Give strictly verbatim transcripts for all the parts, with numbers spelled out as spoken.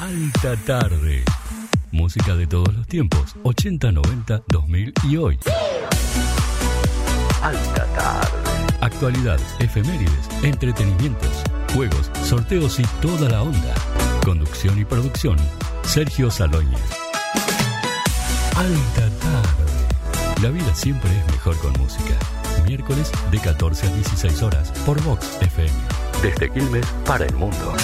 Alta Tarde. Música de todos los tiempos, ochenta, noventa, dos mil y hoy. Alta Tarde. Actualidad, efemérides, entretenimientos, juegos, sorteos y toda la onda. Conducción y producción, Sergio Salóñez. Alta Tarde. La vida siempre es mejor con música. Miércoles de catorce a dieciséis horas por Vox F M. Desde Quilmes para el mundo.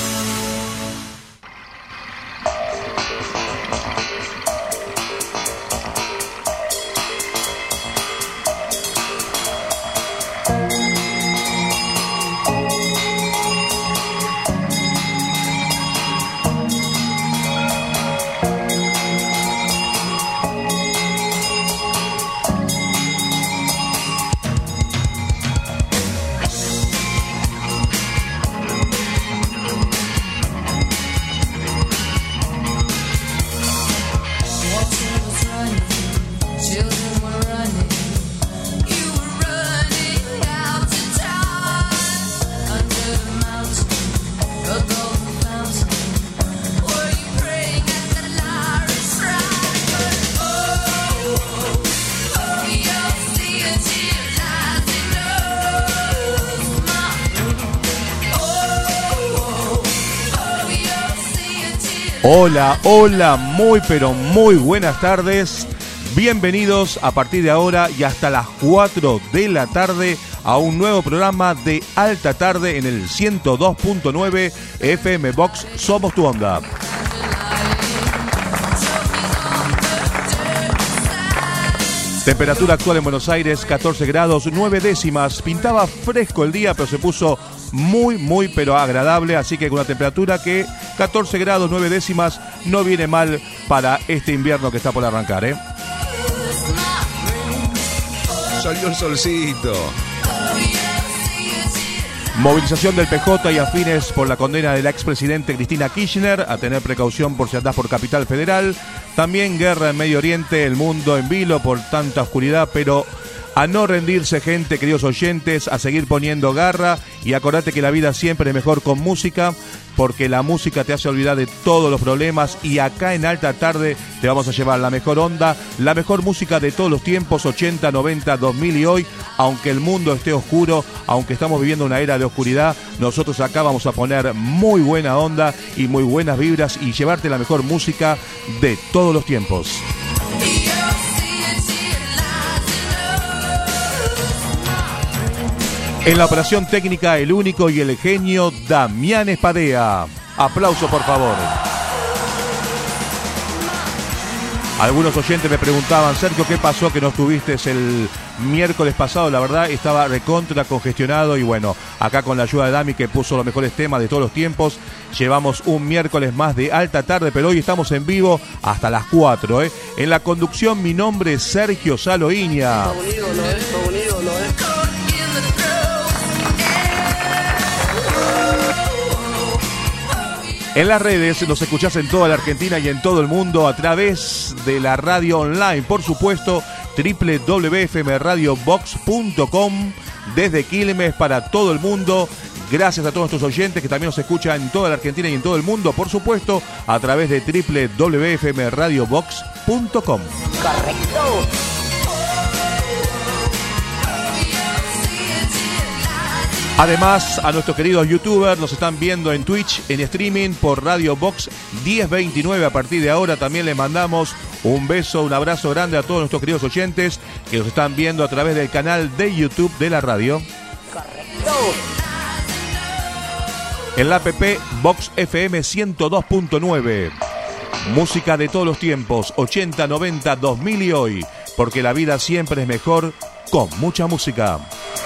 Hola, hola, muy pero muy buenas tardes. Bienvenidos a partir de ahora y hasta las cuatro de la tarde a un nuevo programa de Alta Tarde en el ciento dos punto nueve F M Vox. Somos tu onda. Temperatura actual en Buenos Aires, catorce grados, nueve décimas. Pintaba fresco el día, pero se puso muy, muy, pero agradable. Así que con una temperatura que catorce grados, nueve décimas, no viene mal para este invierno que está por arrancar, ¿eh? Salió el solcito. Movilización del P J y afines por la condena de la expresidente Cristina Kirchner, a tener precaución por si andás por Capital Federal. También guerra en Medio Oriente, el mundo en vilo por tanta oscuridad, pero a no rendirse, gente, queridos oyentes, a seguir poniendo garra y acordate que la vida siempre es mejor con música, porque la música te hace olvidar de todos los problemas y acá en Alta Tarde te vamos a llevar la mejor onda, la mejor música de todos los tiempos, ochenta, noventa, dos mil y hoy, aunque el mundo esté oscuro, aunque estamos viviendo una era de oscuridad, nosotros acá vamos a poner muy buena onda y muy buenas vibras y llevarte la mejor música de todos los tiempos. En la operación técnica, el único y el genio Damián Espadea. Aplauso, por favor. Algunos oyentes me preguntaban, Sergio, ¿qué pasó que no estuviste el miércoles pasado? La verdad, estaba recontra congestionado y bueno, acá con la ayuda de Dami, que puso los mejores temas de todos los tiempos, llevamos un miércoles más de Alta Tarde, pero hoy estamos en vivo hasta las cuatro, ¿eh? En la conducción, mi nombre es Sergio Saloiña. Está bonito, ¿no? Está bonito, ¿no? En las redes nos escuchás en toda la Argentina y en todo el mundo a través de la radio online, por supuesto, doble u doble u doble u punto f m radio vox punto com, desde Quilmes para todo el mundo. Gracias a todos nuestros oyentes que también nos escuchan en toda la Argentina y en todo el mundo, por supuesto, a través de doble u doble u doble u punto f m radio vox punto com. Correcto. Además, a nuestros queridos youtubers nos están viendo en Twitch, en streaming por Radio Vox diez veintinueve a partir de ahora. También les mandamos un beso, un abrazo grande a todos nuestros queridos oyentes que nos están viendo a través del canal de YouTube de la radio. Correcto. En la app Vox F M ciento dos punto nueve. Música de todos los tiempos, ochenta, noventa, dos mil y hoy. Porque la vida siempre es mejor con mucha música.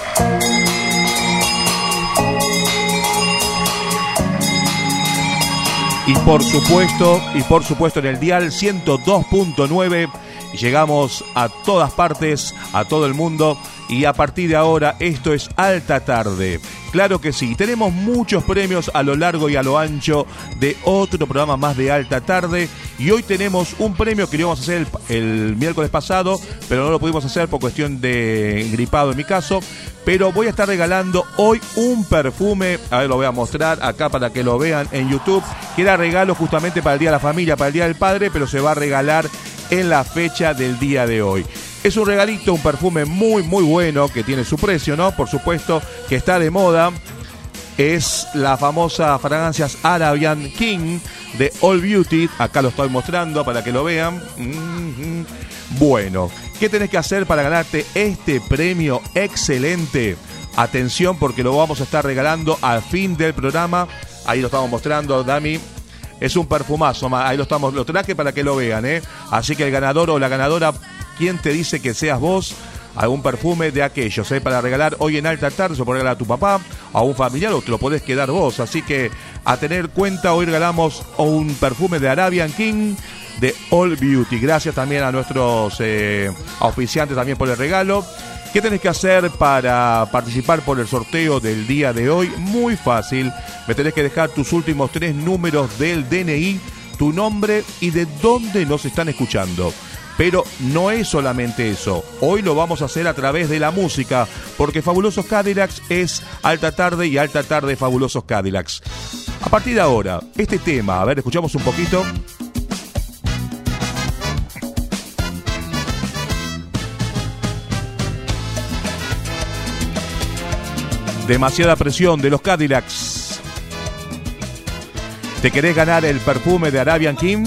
Y por supuesto, y por supuesto en el dial ciento dos punto nueve llegamos a todas partes, a todo el mundo y a partir de ahora esto es Alta Tarde. Claro que sí, tenemos muchos premios a lo largo y a lo ancho de otro programa más de Alta Tarde y hoy tenemos un premio que íbamos a hacer el, el miércoles pasado, pero no lo pudimos hacer por cuestión de gripado en mi caso. pero voy a estar regalando hoy un perfume, a ver, lo voy a mostrar acá para que lo vean en YouTube, que era regalo justamente para el Día de la Familia, para el Día del Padre, pero se va a regalar en la fecha del día de hoy. Es un regalito, un perfume muy muy bueno, que tiene su precio, ¿no? Por supuesto, que está de moda. Es la famosa fragancias Arabian King de All Beauty. Acá lo estoy mostrando para que lo vean. Mm-hmm. Bueno, ¿qué tenés que hacer para ganarte este premio excelente? Atención, porque lo vamos a estar regalando al fin del programa. Ahí lo estamos mostrando, Dami. Es un perfumazo, ahí lo estamos, lo traje para que lo vean, ¿eh? Así que el ganador o la ganadora, ¿quién te dice que seas vos? Algún perfume de aquellos, ¿eh? Para regalar hoy en alta tarde, se lo podés regalar a tu papá, a un familiar, o te lo podés quedar vos. Así que a tener cuenta, hoy regalamos un perfume de Arabian King de All Beauty. Gracias también a nuestros eh, auspiciantes también por el regalo. ¿Qué tenés que hacer para participar por el sorteo del día de hoy? Muy fácil. Me tenés que dejar tus últimos tres números del D N I, tu nombre y de dónde nos están escuchando. Pero no es solamente eso. Hoy lo vamos a hacer a través de la música, porque Fabulosos Cadillacs es Alta Tarde y Alta Tarde Fabulosos Cadillacs. A partir de ahora, este tema, a ver, escuchamos un poquito. Demasiada presión de los Cadillacs. ¿Te querés ganar el perfume de Arabian King?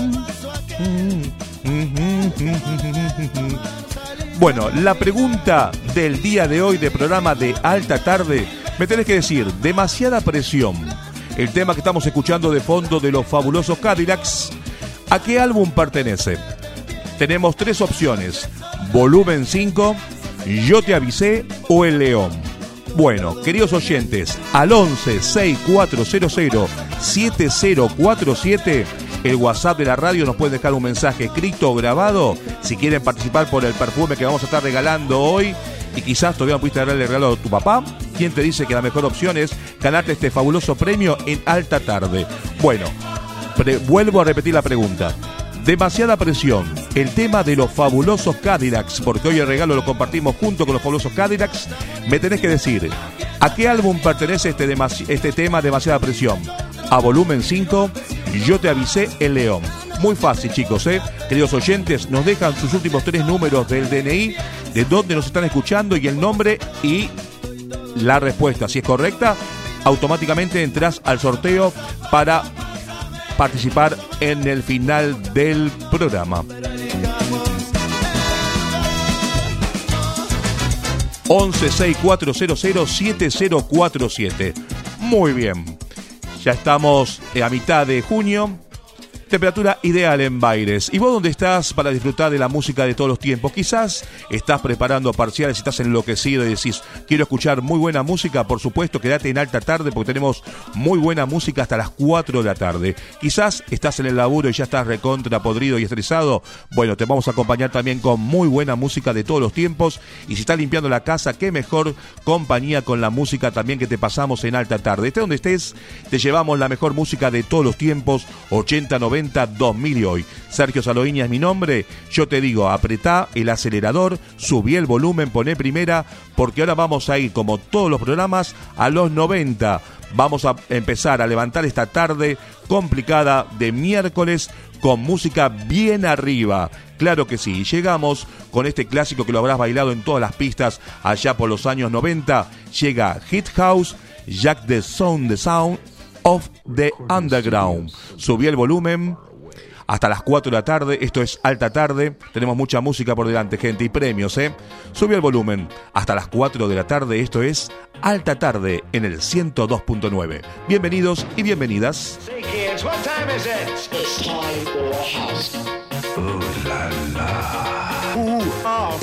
Bueno, la pregunta del día de hoy de programa de Alta Tarde, me tenés que decir, demasiada presión. El tema que estamos escuchando de fondo de los Fabulosos Cadillacs, ¿a qué álbum pertenece? Tenemos tres opciones: Volumen cinco, Yo te avisé o El León. Bueno, queridos oyentes, al once seis cuatro cero cero siete cero cuatro siete, el WhatsApp de la radio, nos pueden dejar un mensaje escrito o grabado si quieren participar por el perfume que vamos a estar regalando hoy. Y quizás todavía no pudiste darle el regalo a tu papá. ¿Quién te dice que la mejor opción es ganarte este fabuloso premio en Alta Tarde? Bueno, pre- vuelvo a repetir la pregunta. Demasiada presión, el tema de los Fabulosos Cadillacs, porque hoy el regalo lo compartimos junto con los Fabulosos Cadillacs. Me tenés que decir, ¿a qué álbum pertenece este, demasi- este tema Demasiada presión? A Volumen cinco, Yo te avisé, El León. Muy fácil, chicos, ¿eh? Queridos oyentes, nos dejan sus últimos tres números del D N I, de dónde nos están escuchando y el nombre y la respuesta. Si es correcta, automáticamente entras al sorteo para participar en el final del programa. once seis cuatro cero cero siete cero cuatro siete. Muy bien. Ya estamos a mitad de junio. Temperatura ideal en Baires. ¿Y vos dónde estás para disfrutar de la música de todos los tiempos? Quizás estás preparando parciales y estás enloquecido y decís, quiero escuchar muy buena música. Por supuesto, quédate en Alta Tarde porque tenemos muy buena música hasta las cuatro de la tarde. Quizás estás en el laburo y ya estás recontra, podrido y estresado. Bueno, te vamos a acompañar también con muy buena música de todos los tiempos. Y si estás limpiando la casa, qué mejor compañía con la música también que te pasamos en Alta Tarde. Esté donde estés, te llevamos la mejor música de todos los tiempos, ochenta, noventa, dos mil y hoy. Sergio Saloiña es mi nombre. Yo te digo, apretá el acelerador, subí el volumen, poné primera, porque ahora vamos a ir, como todos los programas, a los noventa. Vamos a empezar a levantar esta tarde complicada de miércoles con música bien arriba. Claro que sí, llegamos con este clásico que lo habrás bailado en todas las pistas allá por los años noventa. Llega Hit House, Jack the Sound, the Sound of the Underground. Subí el volumen hasta las cuatro de la tarde. Esto es Alta Tarde. Tenemos mucha música por delante, gente, y premios, ¿eh? Subí el volumen hasta las cuatro de la tarde. Esto es Alta Tarde en el ciento dos punto nueve. Bienvenidos y bienvenidas. Hey kids, what time is it? It's time for a house. Ooh la la. Ooh, oh.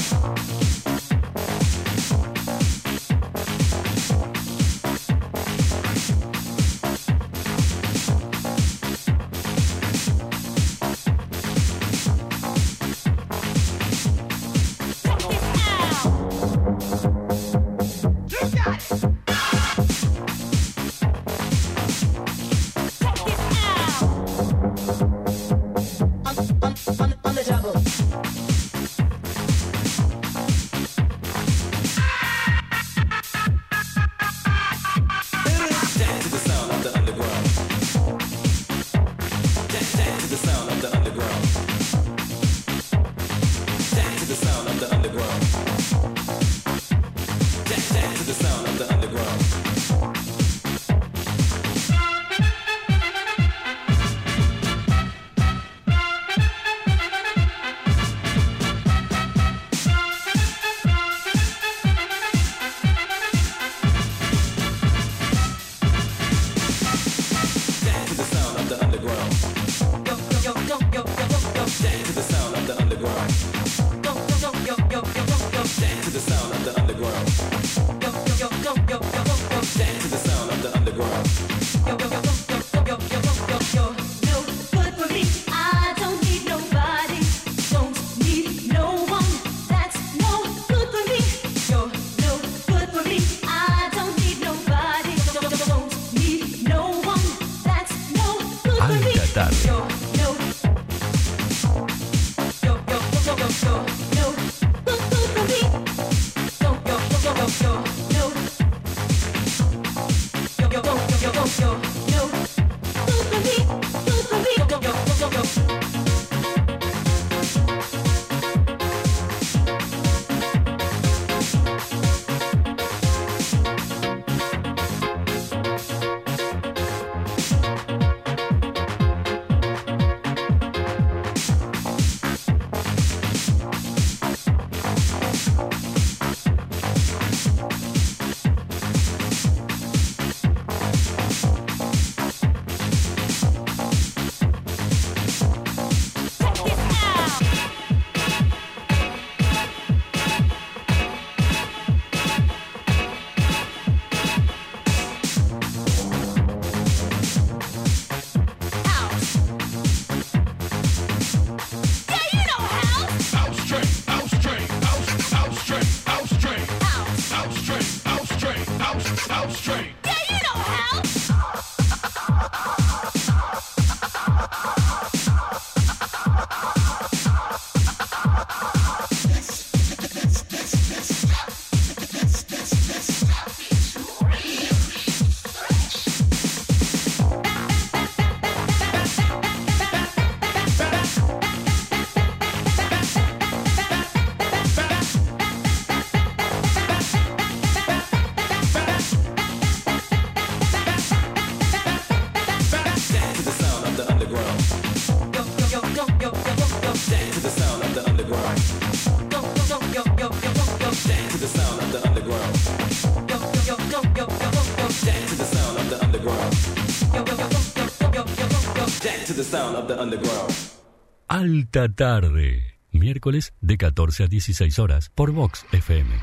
Alta tarde, miércoles de catorce a dieciséis horas por Vox F M.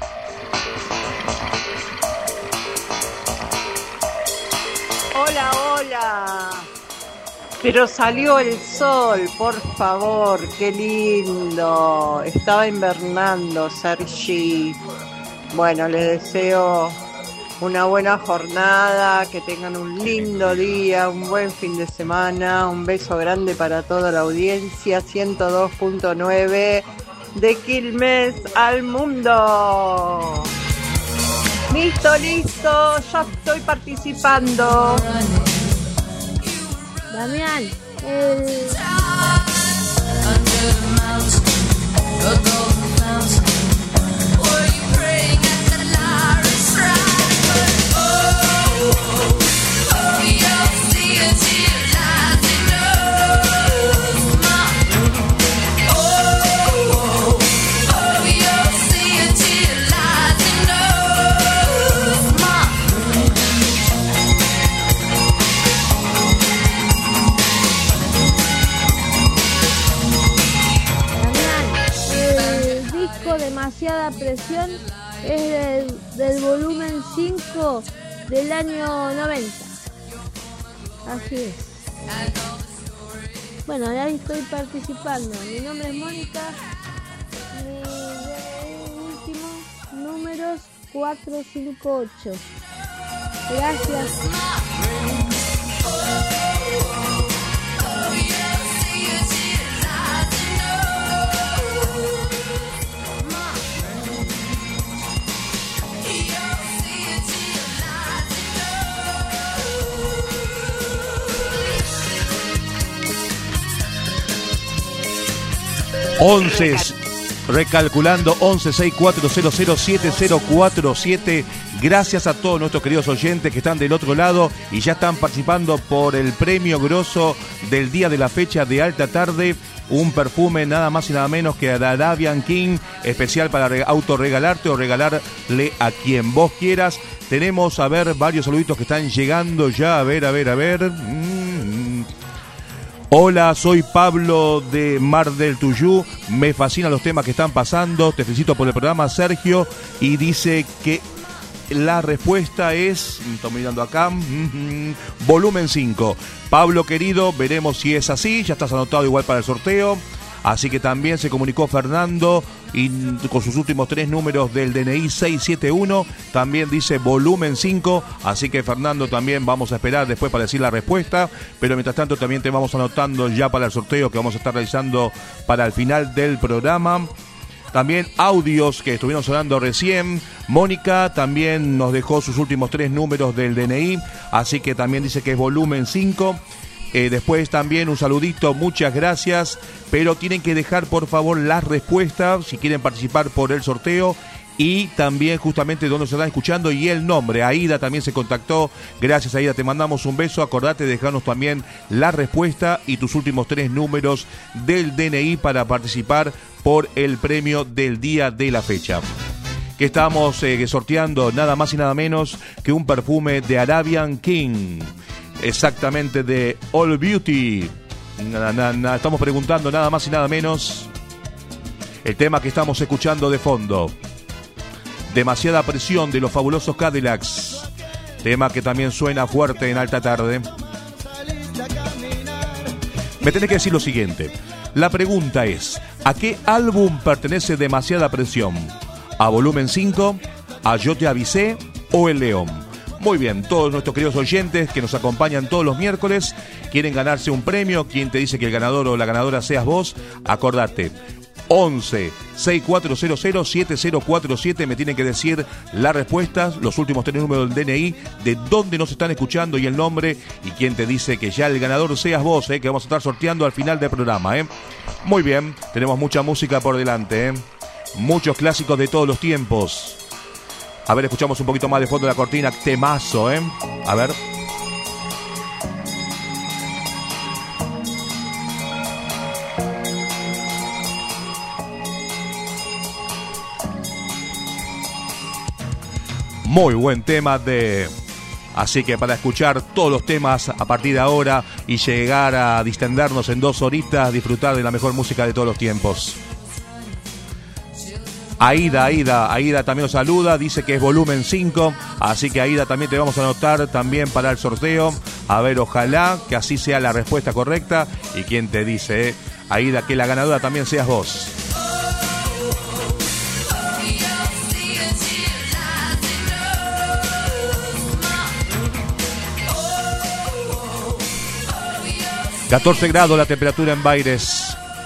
Hola, hola. Pero salió el sol, por favor, qué lindo. Estaba invernando, Sergi. Bueno, les deseo una buena jornada, que tengan un lindo día, un buen fin de semana. Un beso grande para toda la audiencia. ciento dos punto nueve de Quilmes al mundo. Listo, listo, ya estoy participando. Damián, el... Demasiada presión es del, del volumen cinco del año noventa. Así es. Bueno, ya estoy participando. Mi nombre es Mónica. Mi último números cuatro cinco ocho. Gracias. once, recalculando, once seis cuatro cero cero siete cero cuatro siete. Gracias a todos nuestros queridos oyentes que están del otro lado y ya están participando por el premio grosso del día de la fecha de Alta Tarde. Un perfume nada más y nada menos que de Arabian King, especial para autorregalarte o regalarle a quien vos quieras. Tenemos, a ver, varios saluditos que están llegando ya. A ver, a ver, a ver. Mm-hmm. Hola, soy Pablo de Mar del Tuyú, me fascinan los temas que están pasando, te felicito por el programa, Sergio, y dice que la respuesta es, estoy mirando acá, mm, volumen cinco. Pablo querido, veremos si es así, ya estás anotado igual para el sorteo. Así que también se comunicó Fernando y con sus últimos tres números del D N I seis siete uno, también dice volumen cinco, así que Fernando también vamos a esperar después para decir la respuesta, pero mientras tanto también te vamos anotando ya para el sorteo que vamos a estar realizando para el final del programa. También audios que estuvieron sonando recién. Mónica también nos dejó sus últimos tres números del D N I, así que también dice que es volumen cinco. Eh, después también un saludito, muchas gracias, pero tienen que dejar por favor las respuestas si quieren participar por el sorteo y también justamente dónde se están escuchando y el nombre. Aida también se contactó, gracias Aida, te mandamos un beso, acordate de dejarnos también la respuesta y tus últimos tres números del D N I para participar por el premio del día de la fecha. Que estamos eh, sorteando nada más y nada menos que un perfume de Arabian King. Exactamente, de All Beauty. Na, na, na. Estamos preguntando nada más y nada menos el tema que estamos escuchando de fondo. Demasiada presión de los fabulosos Cadillacs. Tema que también suena fuerte en alta tarde. Me tenés que decir lo siguiente. La pregunta es, ¿a qué álbum pertenece Demasiada presión? ¿A volumen cinco? ¿A Yo te avisé? ¿O El León? Muy bien, todos nuestros queridos oyentes que nos acompañan todos los miércoles, quieren ganarse un premio. ¿Quién te dice que el ganador o la ganadora seas vos? Acordate, once sesenta y cuatro cero cero siete cero cuatro siete, me tienen que decir las respuestas, los últimos tres números del D N I, de dónde nos están escuchando y el nombre, y quién te dice que ya el ganador seas vos, eh, que vamos a estar sorteando al final del programa. Eh. Muy bien, tenemos mucha música por delante, eh. Muchos clásicos de todos los tiempos. A ver, escuchamos un poquito más de fondo de la cortina. Temazo, ¿eh? A ver. Muy buen tema de... Así que para escuchar todos los temas a partir de ahora y llegar a distendernos en dos horitas, disfrutar de la mejor música de todos los tiempos. Aida, Aida, Aida también nos saluda, dice que es volumen cinco, así que Aida también te vamos a anotar también para el sorteo. A ver, ojalá que así sea la respuesta correcta. ¿Y quién te dice, eh? Aida, que la ganadora también seas vos? catorce grados la temperatura en Baires.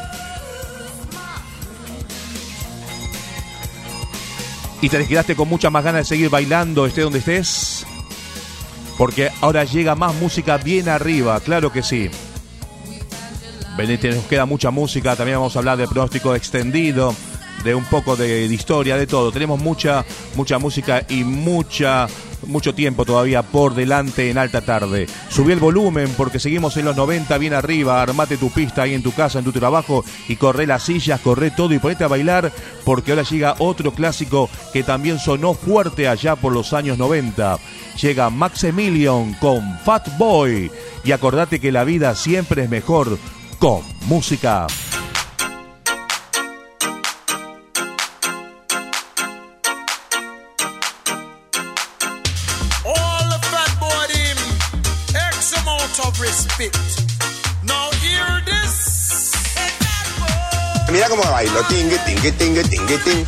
¿Y te quedaste con muchas más ganas de seguir bailando, esté donde estés? Porque ahora llega más música bien arriba, claro que sí. Venite, nos queda mucha música, también vamos a hablar de pronóstico extendido, de un poco de, de historia, de todo. Tenemos mucha, mucha música y mucha... mucho tiempo todavía por delante en alta tarde. Subí el volumen porque seguimos en los noventa bien arriba. Armate tu pista ahí en tu casa, en tu trabajo y corre las sillas, corre todo y ponete a bailar porque ahora llega otro clásico que también sonó fuerte allá por los años noventa. Llega Maximilian con Fat Boy y acordate que la vida siempre es mejor con música. Mira cómo bailo, tingue, tingue, tingue, tingue, tingue.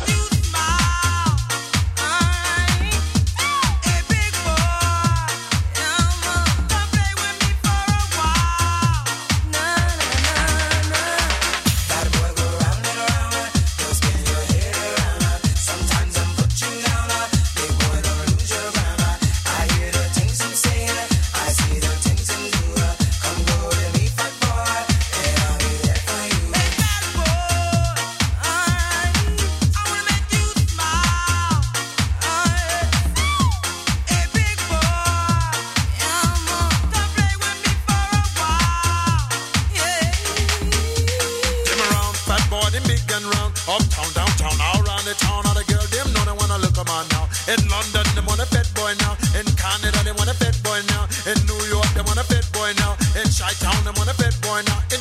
In London, they want a fat boy now. In Canada, they want a fat boy now. In New York, they want a fat boy now. In Chi-Town, they want a fat boy now.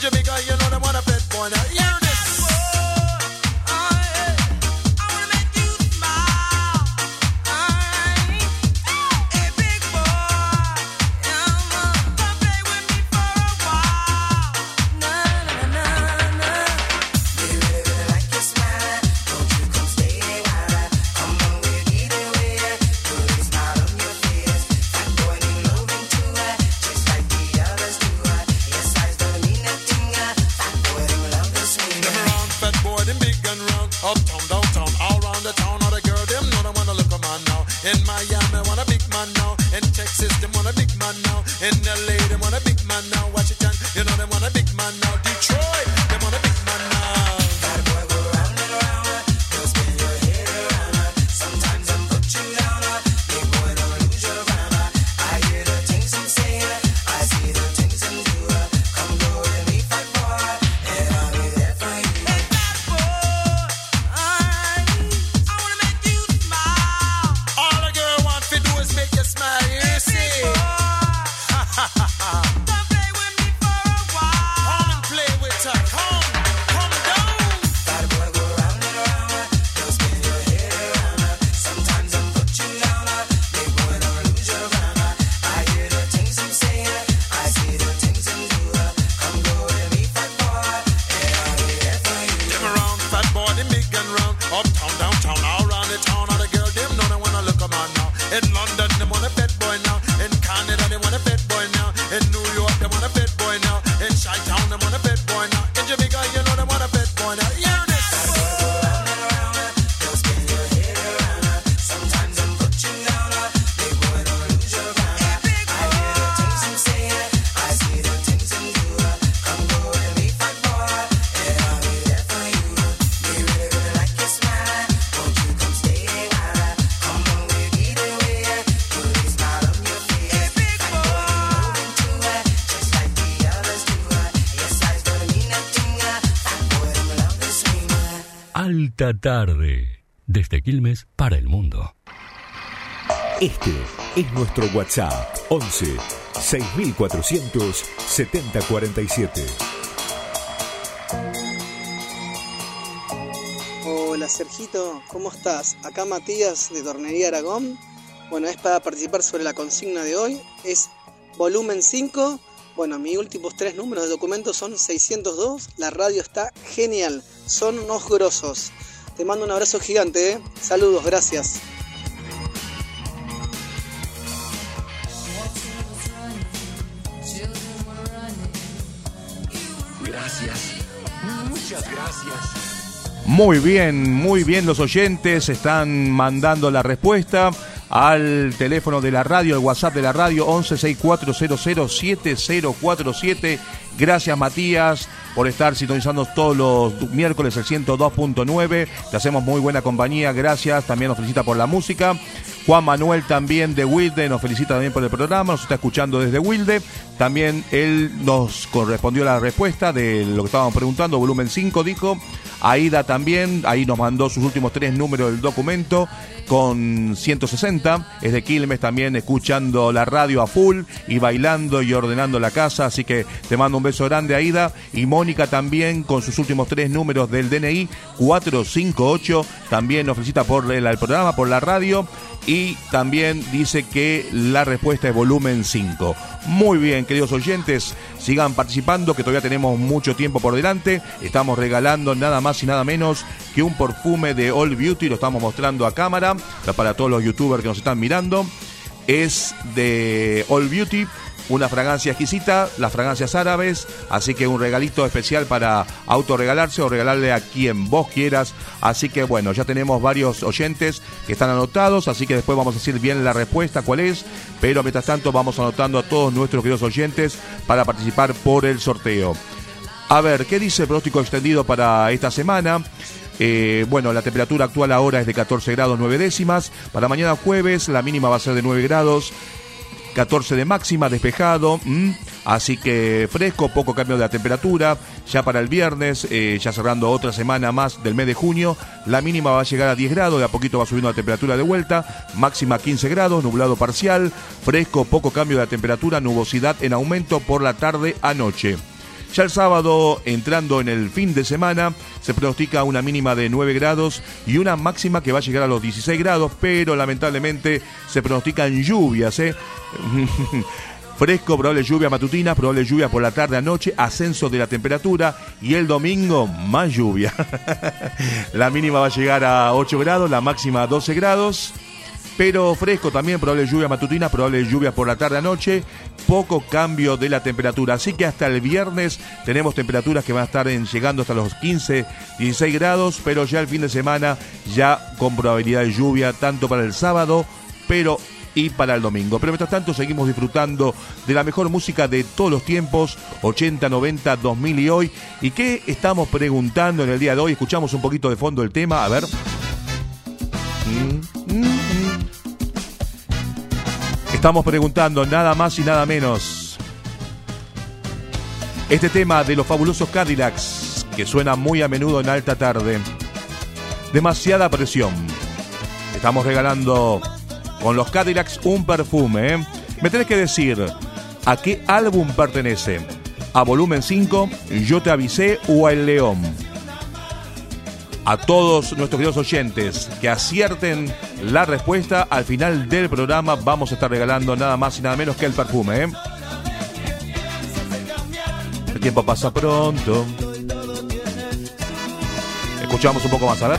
Uptown, downtown, all around the town. All the girl, them know they wanna look a man now. In Miami, want a big man now. In Texas, them want a big man now. In L A, them want a big man now. Washington, you know they want a big man now. Detroit, them want a big man now. That boy go round and round, don't spin your head around. Sometimes I'm put you down, big boy don't lose your ground. I hear the things I'm saying, I see the things I'm doing. Come go to me, fat boy, and I'll be there for you. Hey, fat boy, I, I wanna make you smile. All a girl wants to do is make you smile. You see? Ha ha ha ha. Don't play with me for a while. Come and play with her. Come, come down. Fat boy go round and round. Don't spin your head around. Sometimes I'm put you down. Big boy don't lose your ground. I hear the things I'm saying. I see the things I'm doing. Come go to me, fat boy, and I'll be there for you. Them around, fat boy, them big and round. Uptown, downtown, all around the town. All the girl, them know they wanna look a man now. In London, they want a pet boy now. In Canada, they want a pet boy now. In New York, they want a pet boy now. In Chi-Town, they want a pet boy now. In Jamaica, you know they want a pet boy now. Hear this. Round and round, don't spin your head around. Sometimes I'm put you down. Big boy, don't lose your ground. I hear the things I'm saying. I see the things I'm doing. Come go to me, fat boy, and I'll be there for you. Me really, really like your smile. Won't you come stay a while? Come on, we get away. Put a smile on your face. Hey, big boy, moving to it, just like the others do. Your size don't mean nothing. Fat boy, them love the swing. Alta tarde. Desde Quilmes para el mundo. Este es nuestro WhatsApp once seis mil cuatrocientos setenta cuarenta y siete. Hola Sergito, ¿cómo estás? Acá Matías de Tornería Aragón. Bueno, es para participar sobre la consigna de hoy. Es volumen cinco. Bueno, mis últimos tres números de documento son seiscientos dos. La radio está genial. Son unos grosos. Te mando un abrazo gigante, ¿eh? Saludos, gracias. Gracias. Muchas gracias. Muy bien, muy bien, los oyentes están mandando la respuesta al teléfono de la radio, el WhatsApp de la radio once sesenta y cuatro cero cero siete cero cuatro siete. Gracias Matías por estar sintonizando todos los miércoles el ciento dos punto nueve. Te hacemos muy buena compañía, gracias. También nos felicita por la música. Juan Manuel también de Wilde nos felicita también por el programa, nos está escuchando desde Wilde. También él nos correspondió la respuesta de lo que estábamos preguntando, volumen cinco dijo. Aida también, ahí nos mandó sus últimos tres números del documento con ciento sesenta, es de Quilmes también, escuchando la radio a full y bailando y ordenando la casa, así que te mando un beso grande Aida. Y Mónica también con sus últimos tres números del D N I cuatrocientos cincuenta y ocho, también nos felicita por el, el programa, por la radio, y también dice que la respuesta es volumen cinco. Muy bien, queridos oyentes, sigan participando que todavía tenemos mucho tiempo por delante. Estamos regalando nada más y nada menos que un perfume de All Beauty, lo estamos mostrando a cámara para todos los youtubers que nos están mirando. Es de All Beauty, una fragancia exquisita, las fragancias árabes, así que un regalito especial para autorregalarse o regalarle a quien vos quieras. Así que bueno, ya tenemos varios oyentes que están anotados, así que después vamos a decir bien la respuesta cuál es, pero mientras tanto vamos anotando a todos nuestros queridos oyentes para participar por el sorteo. A ver, ¿qué dice el pronóstico extendido para esta semana? Eh, bueno, la temperatura actual ahora es de catorce grados nueve décimas. Para mañana jueves la mínima va a ser de nueve grados, catorce de máxima, despejado, ¿m? Así que fresco, poco cambio de la temperatura. Ya para el viernes, eh, ya cerrando otra semana más del mes de junio, la mínima va a llegar a diez grados, de a poquito va subiendo la temperatura de vuelta, máxima quince grados, nublado parcial, fresco, poco cambio de la temperatura, nubosidad en aumento por la tarde a noche. Ya el sábado, entrando en el fin de semana, se pronostica una mínima de nueve grados y una máxima que va a llegar a los dieciséis grados, pero lamentablemente se pronostican lluvias, ¿eh? Fresco, probable lluvia matutina, probable lluvia por la tarde a noche, ascenso de la temperatura, y el domingo más lluvia. La mínima va a llegar a ocho grados, la máxima a doce grados. pero fresco también, probable lluvia matutina, probable lluvia por la tarde a noche, poco cambio de la temperatura, así que hasta el viernes tenemos temperaturas que van a estar en, llegando hasta los quince, dieciséis grados, pero ya el fin de semana ya con probabilidad de lluvia, tanto para el sábado, pero y para el domingo. Pero mientras tanto seguimos disfrutando de la mejor música de todos los tiempos, ochenta, noventa, dos mil y hoy. ¿Y qué estamos preguntando en el día de hoy? Escuchamos un poquito de fondo el tema, a ver. Mm, mm, mm. Estamos preguntando nada más y nada menos. Este tema de los fabulosos Cadillacs, que suena muy a menudo en alta tarde. Demasiada presión. Estamos regalando con los Cadillacs un perfume, ¿eh? Me tenés que decir a qué álbum pertenece. A Volumen cinco, Yo te avisé o a El León. A todos nuestros queridos oyentes que acierten la respuesta, al final del programa vamos a estar regalando nada más y nada menos que el perfume, ¿eh? El tiempo pasa pronto. Escuchamos un poco más, a ver.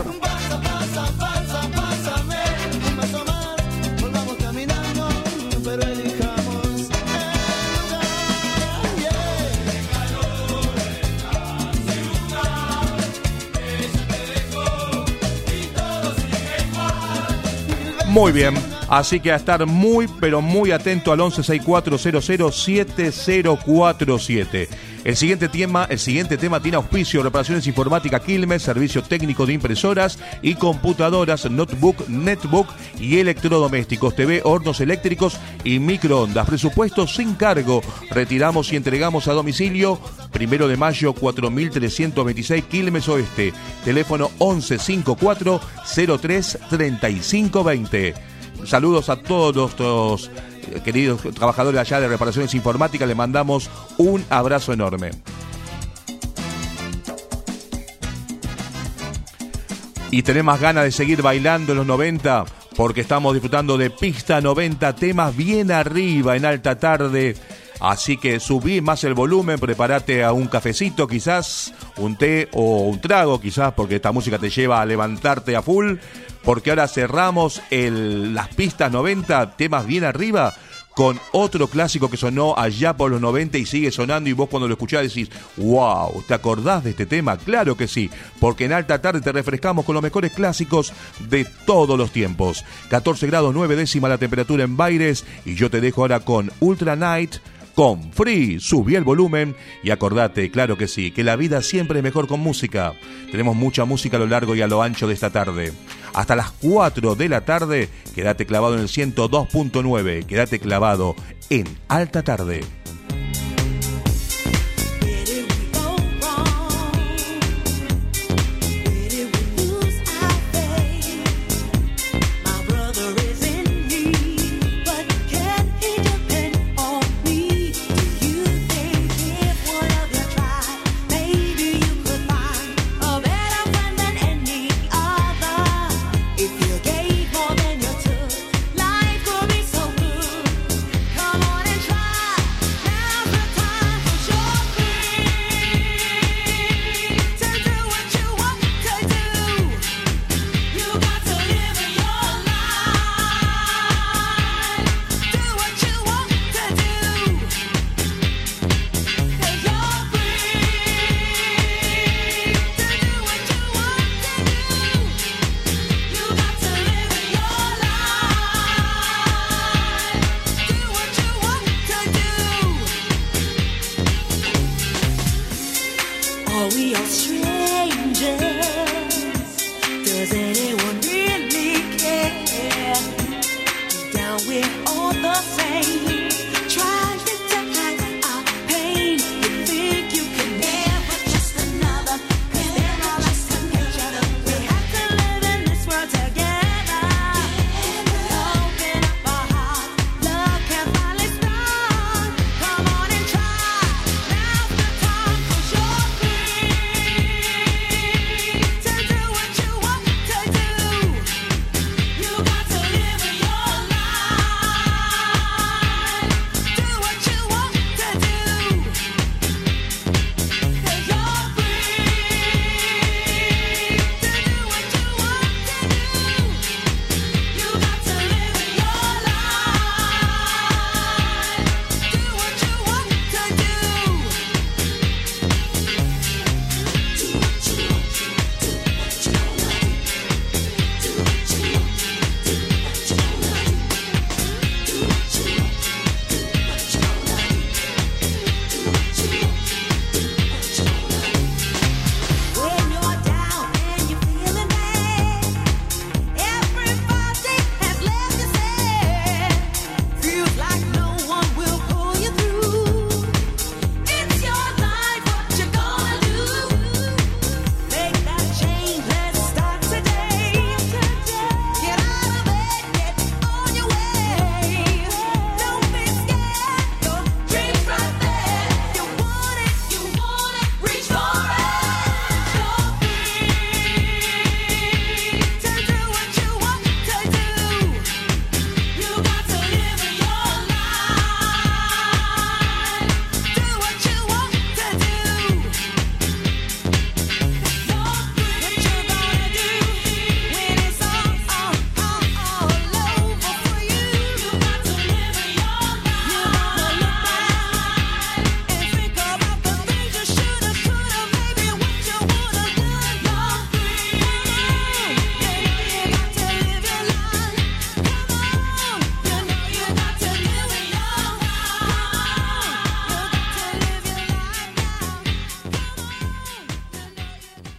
Muy bien, así que a estar muy, pero muy atento al once sesenta y cuatro cero cero siete cero cuatro siete. El siguiente tema, el siguiente tema tiene auspicio: reparaciones informática Quilmes, servicio técnico de impresoras y computadoras, notebook, netbook y electrodomésticos, T V, hornos eléctricos y microondas. Presupuesto sin cargo. Retiramos y entregamos a domicilio. Primero de mayo, cuatro mil trescientos veintiséis, Quilmes Oeste. Teléfono once cincuenta y cuatro cero tres treinta y cinco veinte. Saludos a todos nuestros queridos trabajadores allá de reparaciones informáticas. Le mandamos un abrazo enorme. Y tenés más ganas de seguir bailando en los noventa, porque estamos disfrutando de Pista noventa, temas bien arriba en alta tarde. Así que subí más el volumen, prepárate a un cafecito quizás, un té o un trago quizás, porque esta música te lleva a levantarte a full, porque ahora cerramos el, las pistas noventa, temas bien arriba, con otro clásico que sonó allá por los noventa y sigue sonando, y vos cuando lo escuchás decís, wow, ¿te acordás de este tema? Claro que sí, porque en alta tarde te refrescamos con los mejores clásicos de todos los tiempos. catorce grados nueve décimas la temperatura en Baires, y yo te dejo ahora con Ultra Night, con Free. Subí el volumen y acordate, claro que sí, que la vida siempre es mejor con música. Tenemos mucha música a lo largo y a lo ancho de esta tarde. Hasta las cuatro de la tarde, quédate clavado en el ciento dos punto nueve, quédate clavado en Alta Tarde.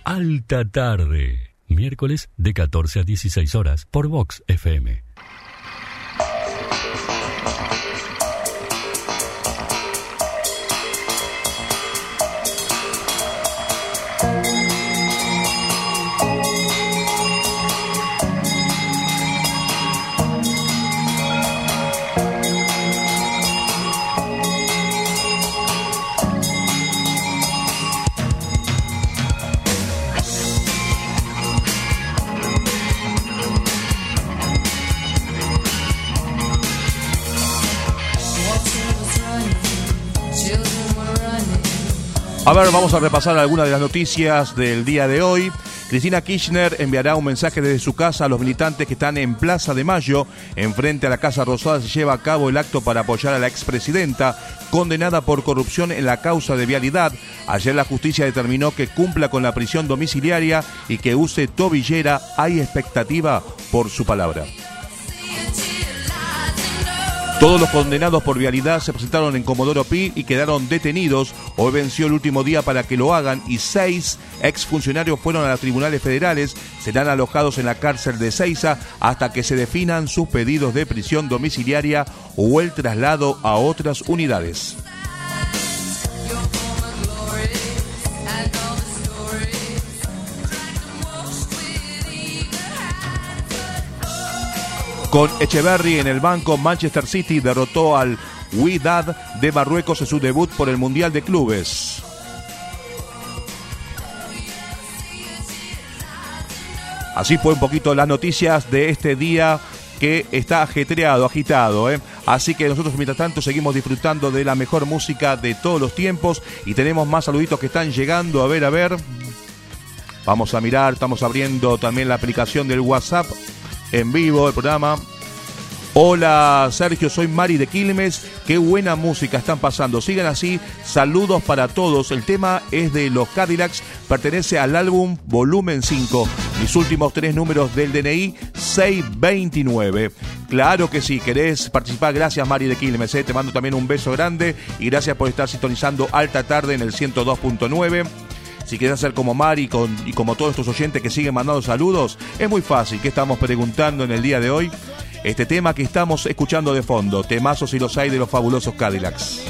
Alta Tarde, miércoles de catorce a dieciséis horas por Vox F M. A ver, vamos a repasar algunas de las noticias del día de hoy. Cristina Kirchner enviará un mensaje desde su casa a los militantes que están en Plaza de Mayo. Enfrente a la Casa Rosada se lleva a cabo el acto para apoyar a la expresidenta, condenada por corrupción en la causa de vialidad. Ayer la justicia determinó que cumpla con la prisión domiciliaria y que use tobillera. Hay expectativa por su palabra. Todos los condenados por vialidad se presentaron en Comodoro Pi y quedaron detenidos. Hoy venció el último día para que lo hagan y seis exfuncionarios fueron a los tribunales federales. Serán alojados en la cárcel de Seiza hasta que se definan sus pedidos de prisión domiciliaria o el traslado a otras unidades. Con Echeverry en el banco, Manchester City derrotó al Wydad de Marruecos en su debut por el Mundial de Clubes. Así fue un poquito las noticias de este día que está ajetreado, agitado, ¿eh? Así que nosotros mientras tanto seguimos disfrutando de la mejor música de todos los tiempos y tenemos más saluditos que están llegando. A ver, a ver. Vamos a mirar, estamos abriendo también la aplicación del WhatsApp. En vivo el programa. Hola Sergio, soy Mari de Quilmes. Qué buena música están pasando. Sigan así. Saludos para todos. El tema es de los Cadillacs. Pertenece al álbum Volumen cinco. Mis últimos tres números del D N I seiscientos veintinueve. Claro que sí, querés participar. Gracias Mari de Quilmes, ¿eh? Te mando también un beso grande. Y gracias por estar sintonizando Alta Tarde en el ciento dos punto nueve. Si querés hacer como Mari con, y como todos estos oyentes que siguen mandando saludos, es muy fácil. ¿Qué estamos preguntando en el día de hoy? Este tema que estamos escuchando de fondo, temazos y los hay de los fabulosos Cadillacs.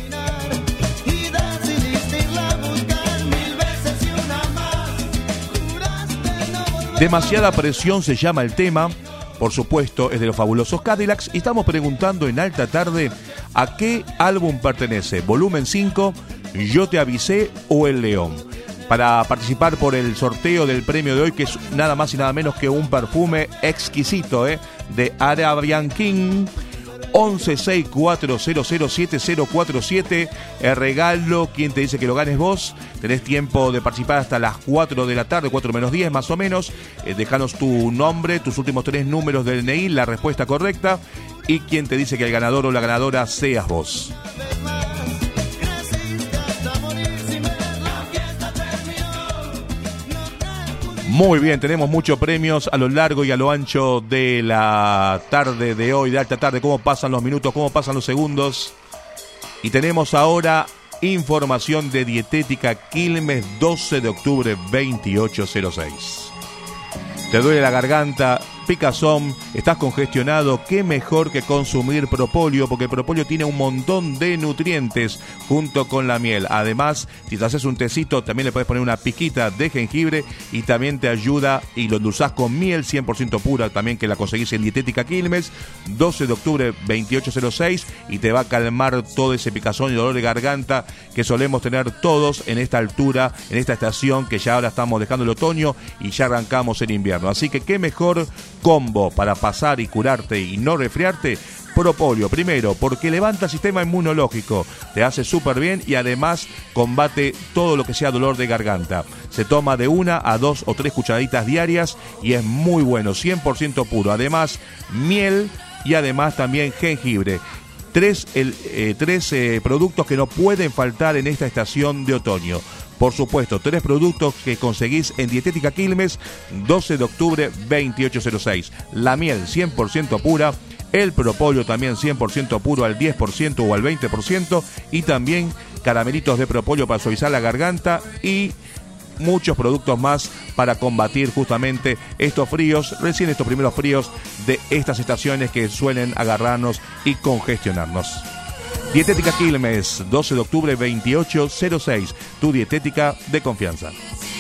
Demasiada presión se llama el tema, por supuesto es de los fabulosos Cadillacs y estamos preguntando en Alta Tarde a qué álbum pertenece, Volumen cinco, Yo te avisé o El León. Para participar por el sorteo del premio de hoy, que es nada más y nada menos que un perfume exquisito, ¿eh? De Arabian King. once sesenta y cuatro cero cero siete cero cuatro siete. El regalo, ¿quién te dice que lo ganes vos? Tenés tiempo de participar hasta las cuatro de la tarde, cuatro menos diez más o menos. Eh, dejanos tu nombre, tus últimos tres números del D N I, la respuesta correcta. Y quién te dice que el ganador o la ganadora seas vos. Muy bien, tenemos muchos premios a lo largo y a lo ancho de la tarde de hoy, de Alta Tarde. Cómo pasan los minutos, cómo pasan los segundos. Y tenemos ahora información de Dietética Quilmes, doce de octubre, veintiocho cero seis. ¿Te duele la garganta? Picazón, estás congestionado, qué mejor que consumir propóleo, porque el propóleo tiene un montón de nutrientes junto con la miel. Además, si te haces un tecito, también le puedes poner una pizquita de jengibre y también te ayuda y lo endulzás con miel cien por ciento pura, también que la conseguís en Dietética Quilmes, doce de octubre, veintiocho cero seis, y te va a calmar todo ese picazón y dolor de garganta que solemos tener todos en esta altura, en esta estación que ya ahora estamos dejando el otoño y ya arrancamos el invierno. Así que qué mejor combo para pasar y curarte y no resfriarte. Propóleo, primero, porque levanta el sistema inmunológico, te hace súper bien y además combate todo lo que sea dolor de garganta. Se toma de una a dos o tres cucharaditas diarias y es muy bueno, cien por ciento puro. Además, miel y además también jengibre. Tres, el, eh, tres eh, productos que no pueden faltar en esta estación de otoño. Por supuesto, tres productos que conseguís en Dietética Quilmes, doce de octubre, veintiocho cero seis. La miel cien por ciento pura, el propóleo también cien por ciento puro al diez por ciento o al veinte por ciento y también caramelitos de propóleo para suavizar la garganta y muchos productos más para combatir justamente estos fríos, recién estos primeros fríos de estas estaciones que suelen agarrarnos y congestionarnos. Dietética Quilmes, doce de octubre, veintiocho cero seis, tu dietética de confianza.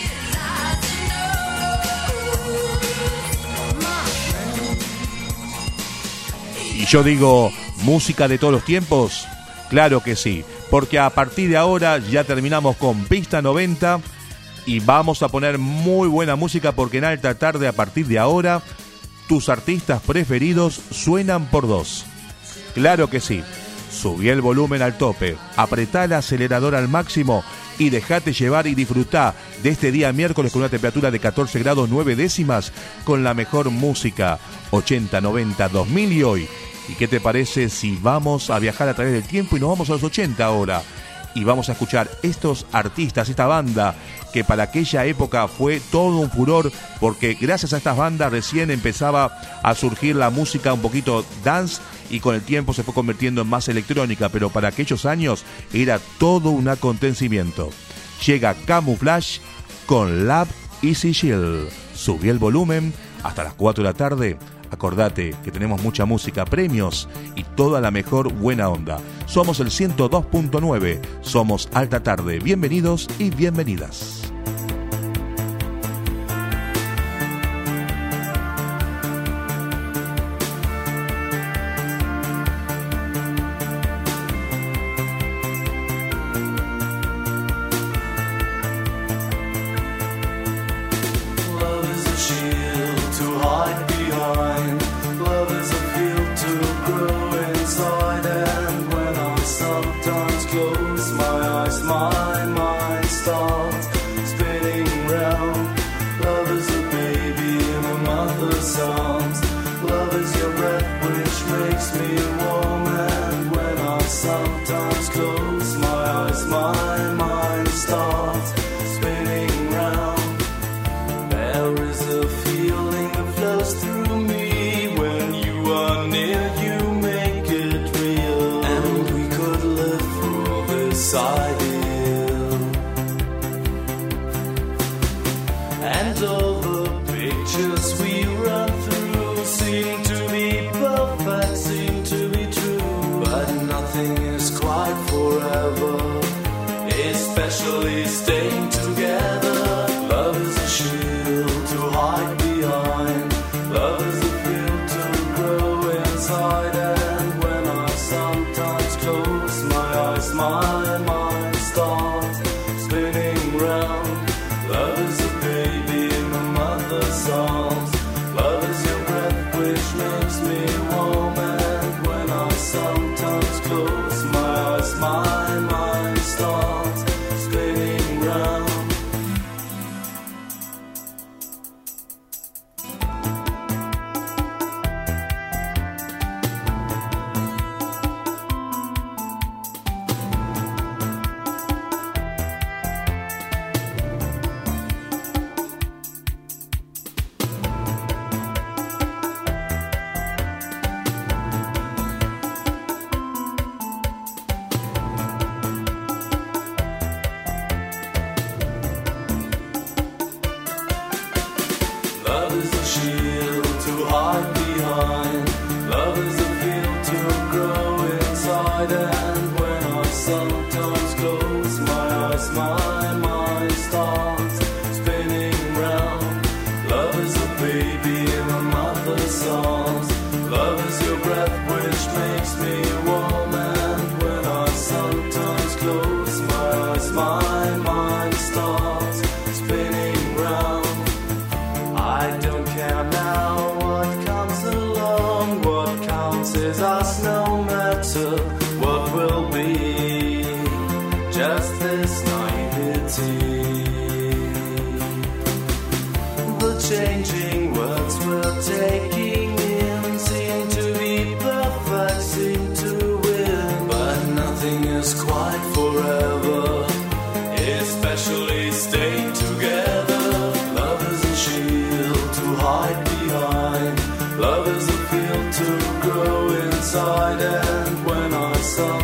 Y yo digo, ¿música de todos los tiempos? Claro que sí, porque a partir de ahora ya terminamos con Pista noventa y vamos a poner muy buena música porque en Alta Tarde a partir de ahora tus artistas preferidos suenan por dos. Claro que sí, subí el volumen al tope, apretá el acelerador al máximo y dejate llevar y disfrutá de este día miércoles con una temperatura de catorce grados nueve décimas con la mejor música ochenta, noventa, dos mil y hoy. ¿Y qué te parece si vamos a viajar a través del tiempo y nos vamos a los ochenta ahora? Y vamos a escuchar estos artistas, esta banda que para aquella época fue todo un furor porque gracias a estas bandas recién empezaba a surgir la música un poquito dance y con el tiempo se fue convirtiendo en más electrónica, pero para aquellos años era todo un acontecimiento. Llega Camouflage con Love Easy Chill. Subí el volumen hasta las cuatro de la tarde. Acordate que tenemos mucha música, premios y toda la mejor buena onda. Somos el ciento dos punto nueve, somos Alta Tarde. Bienvenidos y bienvenidas.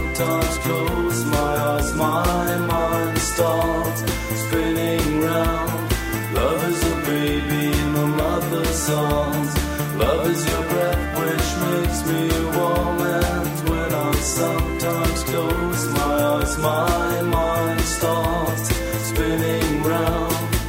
Sometimes close my eyes, my mind starts spinning round. Love is your breath which makes me warm, and when I'm sometimes close my eyes, my mind starts spinning round.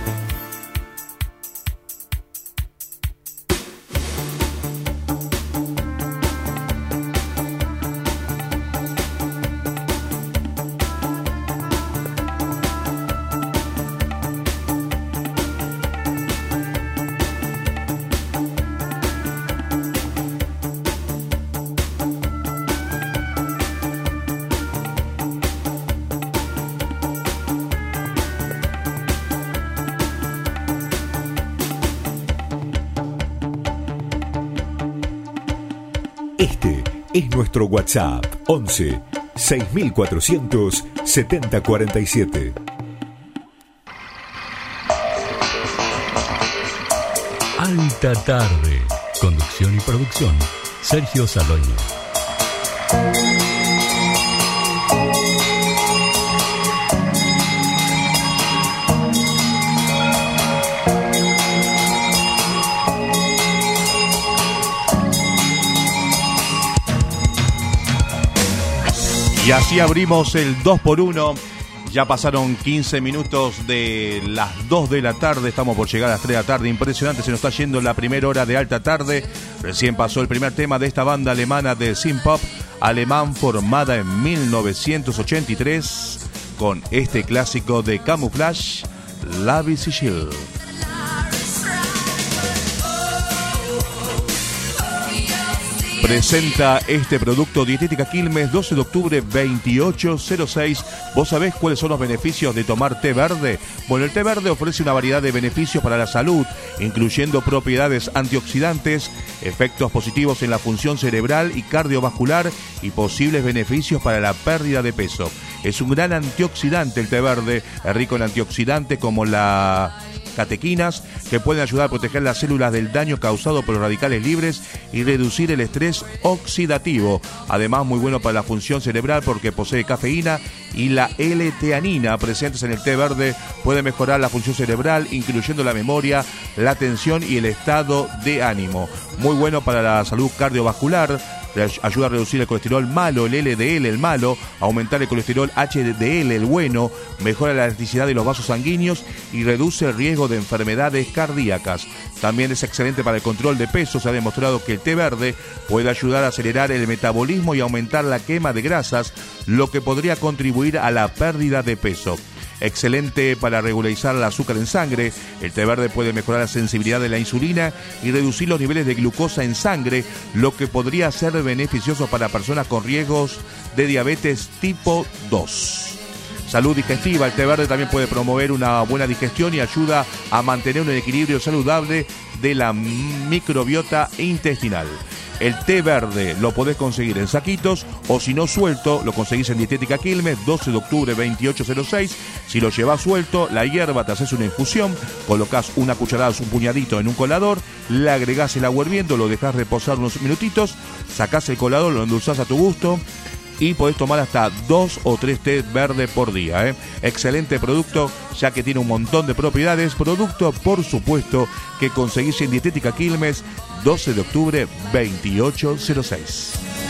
Este es nuestro WhatsApp once seis mil cuatrocientos setenta cuarenta y siete. Alta tarde. Conducción y producción, Sergio Saloño. Y así abrimos el dos por uno. Ya pasaron quince minutos de las dos de la tarde. Estamos por llegar a las tres de la tarde. Impresionante, se nos está yendo la primera hora de alta tarde. Recién pasó el primer tema de esta banda alemana de synth pop alemán formada en mil novecientos ochenta y tres con este clásico de Camouflage, Love is Shield. Presenta este producto Dietética Quilmes, doce de octubre, veintiocho cero seis. ¿Vos sabés cuáles son los beneficios de tomar té verde? Bueno, el té verde ofrece una variedad de beneficios para la salud, incluyendo propiedades antioxidantes, efectos positivos en la función cerebral y cardiovascular y posibles beneficios para la pérdida de peso. Es un gran antioxidante el té verde, es rico en antioxidantes como la catequinas, que pueden ayudar a proteger las células del daño causado por los radicales libres y reducir el estrés oxidativo. Además, muy bueno para la función cerebral porque posee cafeína y la L-teanina presentes en el té verde puede mejorar la función cerebral, incluyendo la memoria, la atención y el estado de ánimo. Muy bueno para la salud cardiovascular. Ayuda a reducir el colesterol malo, el L D L, el malo, aumentar el colesterol H D L, el bueno, mejora la elasticidad de los vasos sanguíneos y reduce el riesgo de enfermedades cardíacas. También es excelente para el control de peso. Se ha demostrado que el té verde puede ayudar a acelerar el metabolismo y aumentar la quema de grasas, lo que podría contribuir a la pérdida de peso. Excelente para regularizar el azúcar en sangre. El té verde puede mejorar la sensibilidad de la insulina y reducir los niveles de glucosa en sangre, lo que podría ser beneficioso para personas con riesgos de diabetes tipo dos. Salud digestiva. El té verde también puede promover una buena digestión y ayuda a mantener un equilibrio saludable de la microbiota intestinal. El té verde lo podés conseguir en saquitos o si no suelto, lo conseguís en Dietética Quilmes, doce de octubre, veintiocho cero seis. Si lo llevas suelto, la hierba te haces una infusión, colocás una cucharada, un puñadito en un colador, le agregás el agua hirviendo, lo dejás reposar unos minutitos, sacás el colador, lo endulzás a tu gusto y podés tomar hasta dos o tres té verde por día, ¿eh? Excelente producto, ya que tiene un montón de propiedades. Producto, por supuesto, que conseguís en Dietética Quilmes, doce de octubre, veintiocho cero seis.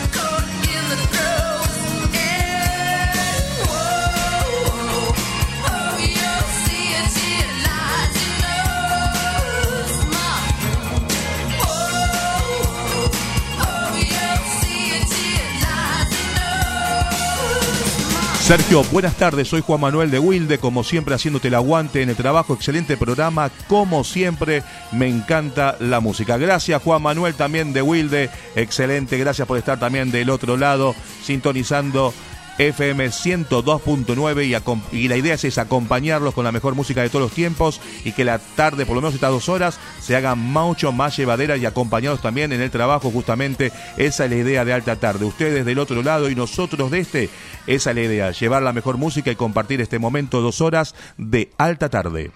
Sergio, buenas tardes, soy Juan Manuel de Wilde, como siempre haciéndote el aguante en el trabajo, excelente programa, como siempre, me encanta la música. Gracias Juan Manuel también de Wilde, excelente, gracias por estar también del otro lado, sintonizando F M ciento dos punto nueve y, y la idea es, es acompañarlos con la mejor música de todos los tiempos y que la tarde, por lo menos estas dos horas, se hagan mucho más llevadera y acompañados también en el trabajo. Justamente esa es la idea de Alta Tarde, ustedes del otro lado y nosotros de este, esa es la idea, llevar la mejor música y compartir este momento, dos horas de Alta Tarde.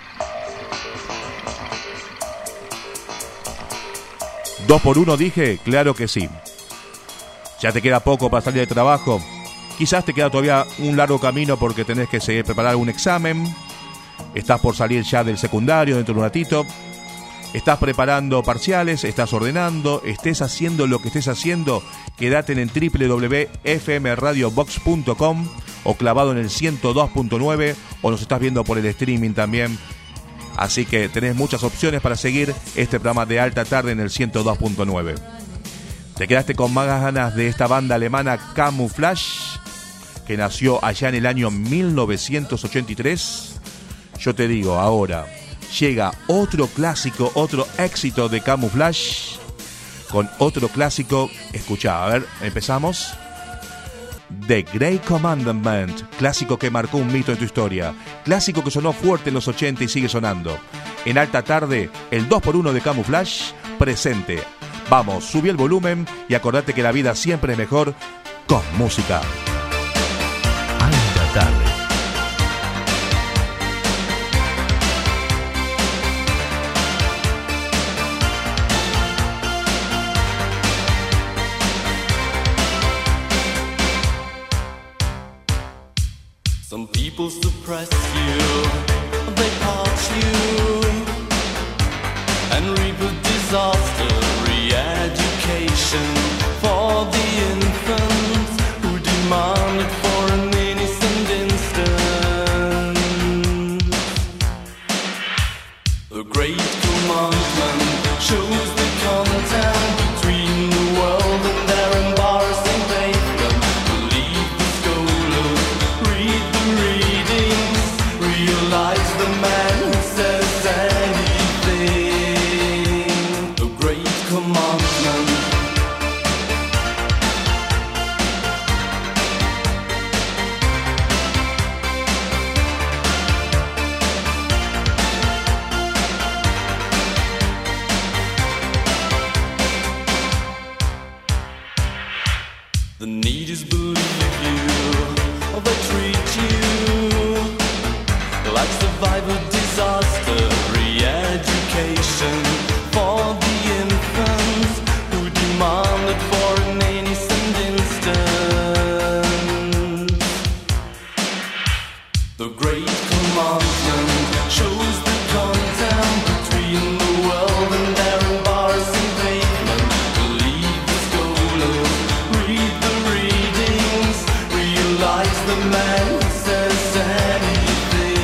¿Dos por uno dije? Claro que sí. Ya te queda poco para salir de trabajo. Quizás te queda todavía un largo camino porque tenés que seguir, preparar un examen. Estás por salir ya del secundario dentro de un ratito. Estás preparando parciales, estás ordenando, estés haciendo lo que estés haciendo, quédate en el doble u doble u doble u punto f m radio box punto com o clavado en el ciento dos punto nueve, o nos estás viendo por el streaming también. Así que tenés muchas opciones para seguir este programa de Alta Tarde en el ciento dos punto nueve. ¿Te quedaste con más ganas de esta banda alemana Camouflage, que nació allá en el año mil novecientos ochenta y tres? Yo te digo, ahora llega otro clásico, otro éxito de Camouflage, con otro clásico. Escuchá, a ver, empezamos. The Great Commandment, clásico que marcó un mito en tu historia, clásico que sonó fuerte en los ochenta y sigue sonando. En Alta Tarde, el dos por uno de Camouflage, presente. Vamos, subí el volumen y acordate que la vida siempre es mejor con música. Alta Tarde. Some people suppress you, they parch you, and reap a disaster, re-education for the infants who demand it for an innocent instant. The great commandment shows the content between the world and their embarrassing pavement. Believe the scholars, read the readings, realize the man who says anything. The great commandment. The need is believe you, they treat you like survivor disaster, re-education for the infants who demand it for an innocent instant. The great commandment shows the content between the world and their embarrassing pavement. Believe the scholars, read the readings, realize the man who says anything.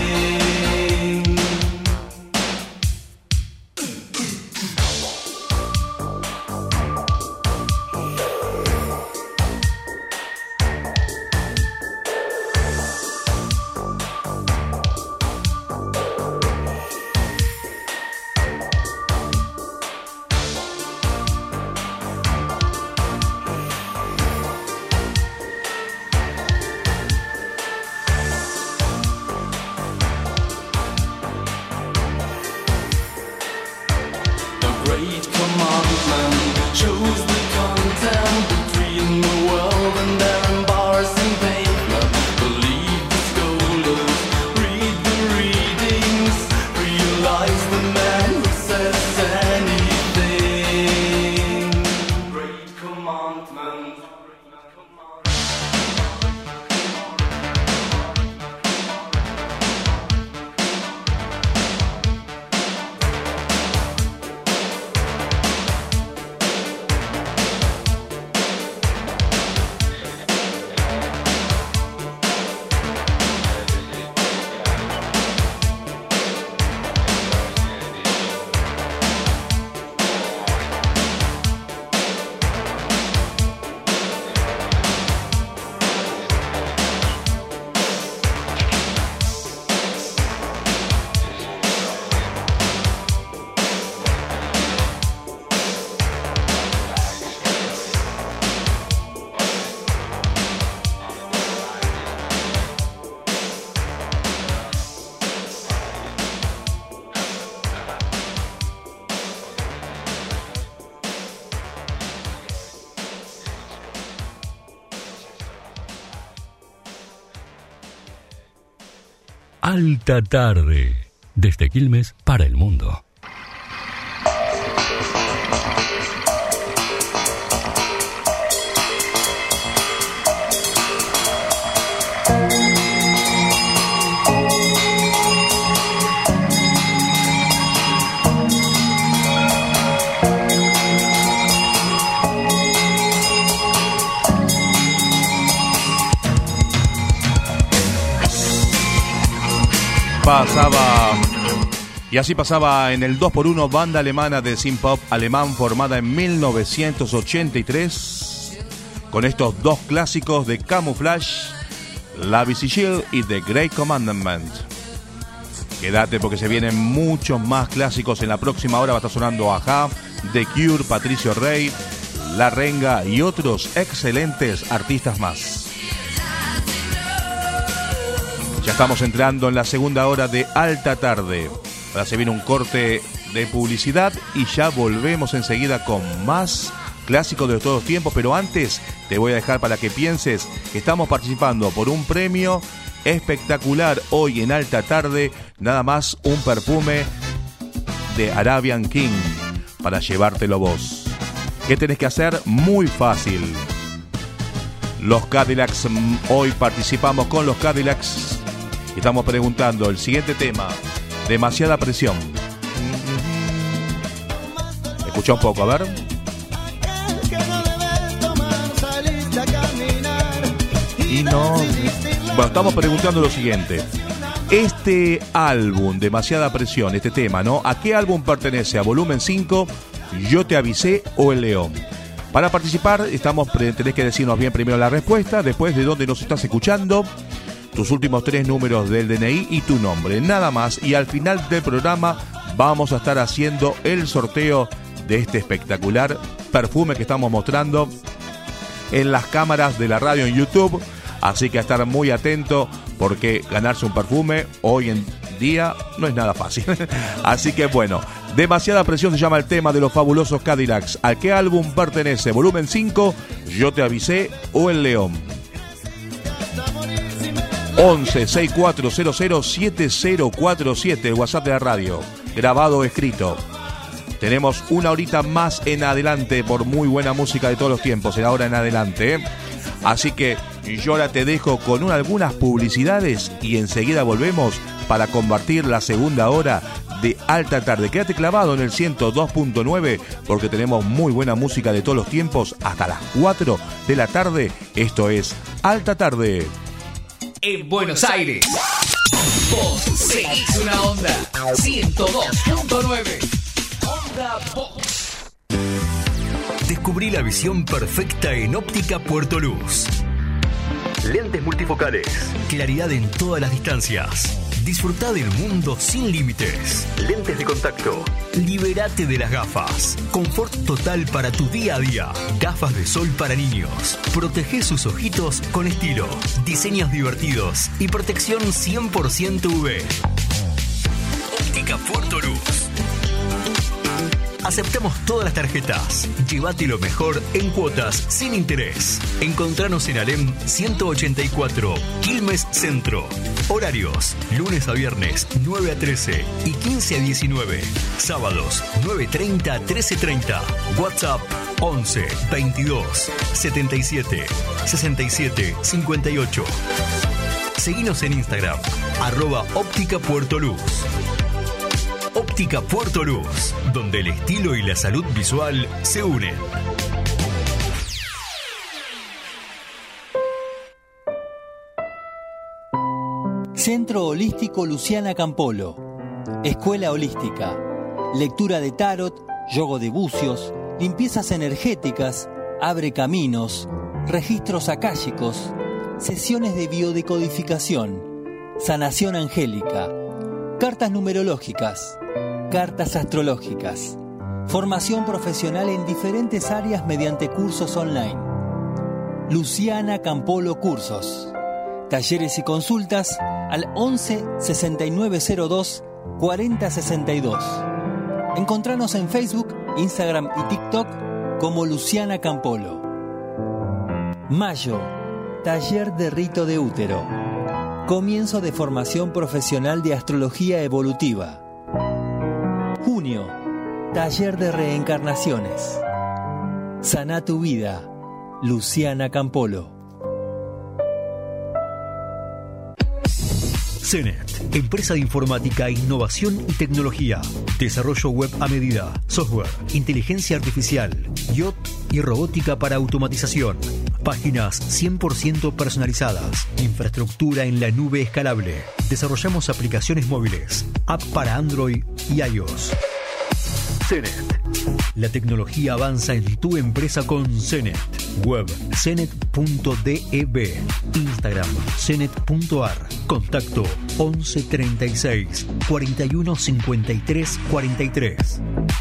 Alta Tarde, desde Quilmes para el mundo. pasaba... Y así pasaba en el dos por uno, banda alemana de synth pop alemán formada en mil novecientos ochenta y tres, con estos dos clásicos de Camouflage, Love Is Shield y The Great Commandment. Quédate porque se vienen muchos más clásicos. En la próxima hora va a estar sonando Ajá, The Cure, Patricio Rey, La Renga y otros excelentes artistas más. Ya estamos entrando en la segunda hora de Alta Tarde. Ahora se viene un corte de publicidad y ya volvemos enseguida con más clásicos de todos los tiempos. Pero antes te voy a dejar para que pienses que estamos participando por un premio espectacular hoy en Alta Tarde. Nada más un perfume de Arabian King para llevártelo vos. ¿Qué tenés que hacer? Muy fácil. Los Cadillacs, hoy participamos con los Cadillacs. Estamos preguntando el siguiente tema. Demasiada presión. Escucha un poco, a ver. Y no... Bueno, estamos preguntando lo siguiente. Este álbum, Demasiada presión, este tema, ¿no? ¿A qué álbum pertenece? ¿A Volumen cinco, Yo te avisé o El León? Para participar, estamos, tenés que decirnos bien primero la respuesta, después de dónde nos estás escuchando, tus últimos tres números del D N I y tu nombre, nada más. Y al final del programa vamos a estar haciendo el sorteo de este espectacular perfume que estamos mostrando en las cámaras de la radio en YouTube. Así que a estar muy atento porque ganarse un perfume hoy en día no es nada fácil. Así que bueno, Demasiada presión se llama el tema de los fabulosos Cadillacs. ¿A qué álbum pertenece? Volumen cinco, Yo te avisé o El León. once sesenta y cuatro cero cero siete cero cuatro siete, el WhatsApp de la radio, grabado o escrito. Tenemos una horita más en adelante por muy buena música de todos los tiempos, en ahora en adelante, ¿eh? Así que yo ahora te dejo con una, algunas publicidades y enseguida volvemos para compartir la segunda hora de Alta Tarde. Quédate clavado en el ciento dos punto nueve porque tenemos muy buena música de todos los tiempos hasta las cuatro de la tarde. Esto es Alta Tarde. En Buenos Aires, vos seguís una onda ciento dos punto nueve. Onda Box. Descubrí la visión perfecta en Óptica Puerto Luz. Lentes multifocales. Claridad en todas las distancias. Disfrutá del mundo sin límites. Lentes de contacto. Libérate de las gafas. Confort total para tu día a día. Gafas de sol para niños. Protege sus ojitos con estilo. Diseños divertidos y protección cien por ciento U V. Óptica Puerto Luz. Aceptamos todas las tarjetas. Llévate lo mejor en cuotas sin interés. Encontranos en Alem ciento ochenta y cuatro, Quilmes Centro. Horarios: lunes a viernes nueve a trece y quince a diecinueve. Sábados nueve treinta a trece treinta. WhatsApp once veintidós setenta y siete sesenta y siete cincuenta y ocho. Seguinos en Instagram, arroba Óptica Puerto Luz. Óptica Puerto Luz, donde el estilo y la salud visual se unen. Centro Holístico Luciana Campolo. Escuela Holística. Lectura de tarot, yoga de bucios, limpiezas energéticas, abre caminos, registros akáshicos, sesiones de biodecodificación, sanación angélica, cartas numerológicas, cartas astrológicas, formación profesional en diferentes áreas mediante cursos online. Luciana Campolo Cursos. Talleres y consultas al once sesenta y nueve cero dos cuarenta sesenta y dos. Encontranos en Facebook, Instagram y TikTok como Luciana Campolo. Mayo, taller de rito de útero. Comienzo de formación profesional de astrología evolutiva. Junio, taller de reencarnaciones. Sana tu vida, Luciana Campolo. CENET, empresa de informática, innovación y tecnología. Desarrollo web a medida, software, inteligencia artificial, I O T y robótica para automatización. Páginas cien por ciento personalizadas. Infraestructura en la nube escalable. Desarrollamos aplicaciones móviles, app para Android y iOS. Cenet. La tecnología avanza en tu empresa con Cenet. Web cenet punto dev. Instagram cenet punto ar. Contacto once treinta y seis cuarenta y uno cincuenta y tres cuarenta y tres.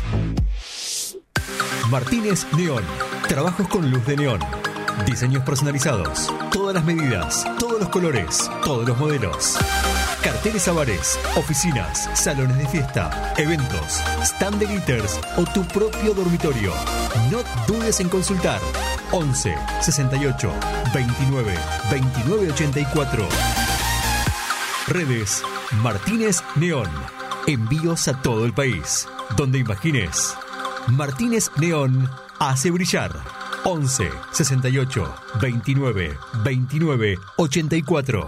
Martínez Neón. Trabajos con luz de neón. Diseños personalizados. Todas las medidas, todos los colores, todos los modelos. Carteles a bares, oficinas, salones de fiesta, eventos, stand de glitters o tu propio dormitorio. No dudes en consultar. once sesenta y ocho veintinueve veintinueve ochenta y cuatro. Redes Martínez Neón. Envíos a todo el país. Donde imagines. Martínez Neón hace brillar. once sesenta y ocho veintinueve veintinueve ochenta y cuatro.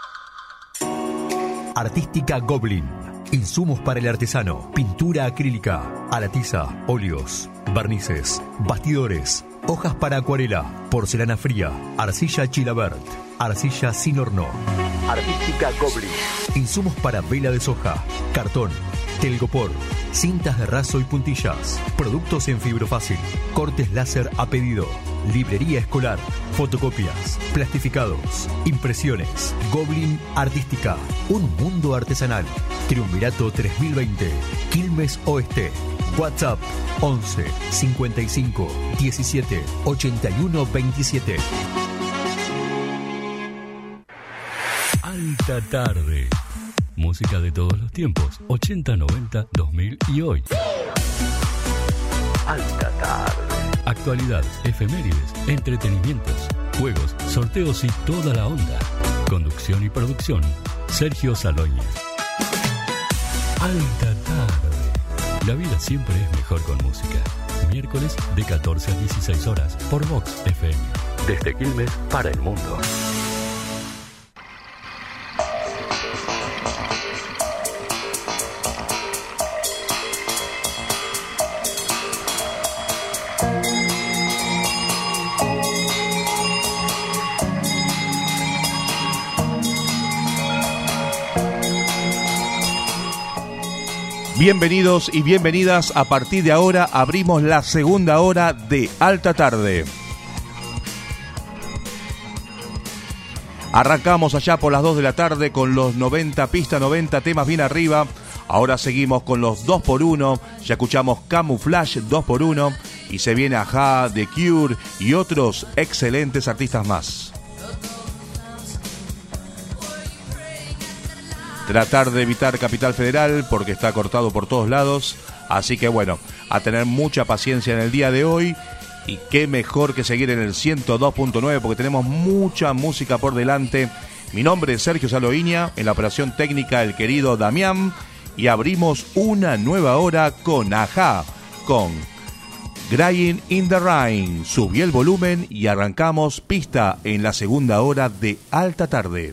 Artística Goblin. Insumos para el artesano. Pintura acrílica, a la tiza, óleos, barnices, bastidores, hojas para acuarela, porcelana fría, arcilla Chilabert, arcilla sin horno. Artística Goblin. Insumos para vela de soja, cartón, telgopor, cintas de raso y puntillas, productos en fibrofácil, cortes láser a pedido, librería escolar, fotocopias, plastificados, impresiones. Goblin Artística, un mundo artesanal. Triunvirato tres mil veinte, Quilmes Oeste. WhatsApp once cincuenta y cinco diecisiete ochenta y uno veintisiete. Alta tarde. Música de todos los tiempos, ochenta, noventa, dos mil y hoy. Alta tarde. Actualidad, efemérides, entretenimientos, juegos, sorteos y toda la onda. Conducción y producción, Sergio Saloña. Alta tarde. La vida siempre es mejor con música. Miércoles de catorce a dieciséis horas por Vox F M. Desde Quilmes para el mundo. Bienvenidos y bienvenidas. A partir de ahora abrimos la segunda hora de Alta Tarde. Arrancamos allá por las dos de la tarde con los noventa, pista noventa, temas bien arriba. Ahora seguimos con los dos por uno. Ya escuchamos Camouflage dos por uno. Y se viene Ajá, The Cure y otros excelentes artistas más. Tratar de evitar Capital Federal porque está cortado por todos lados. Así que bueno, a tener mucha paciencia en el día de hoy. Y qué mejor que seguir en el ciento dos punto nueve porque tenemos mucha música por delante. Mi nombre es Sergio Saloiña, en la operación técnica el querido Damián. Y abrimos una nueva hora con Ajá, con Crying in the Rain. Subí el volumen y arrancamos pista en la segunda hora de Alta Tarde.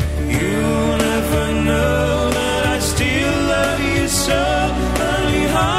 You'll never know that I still love you so. I'll be high.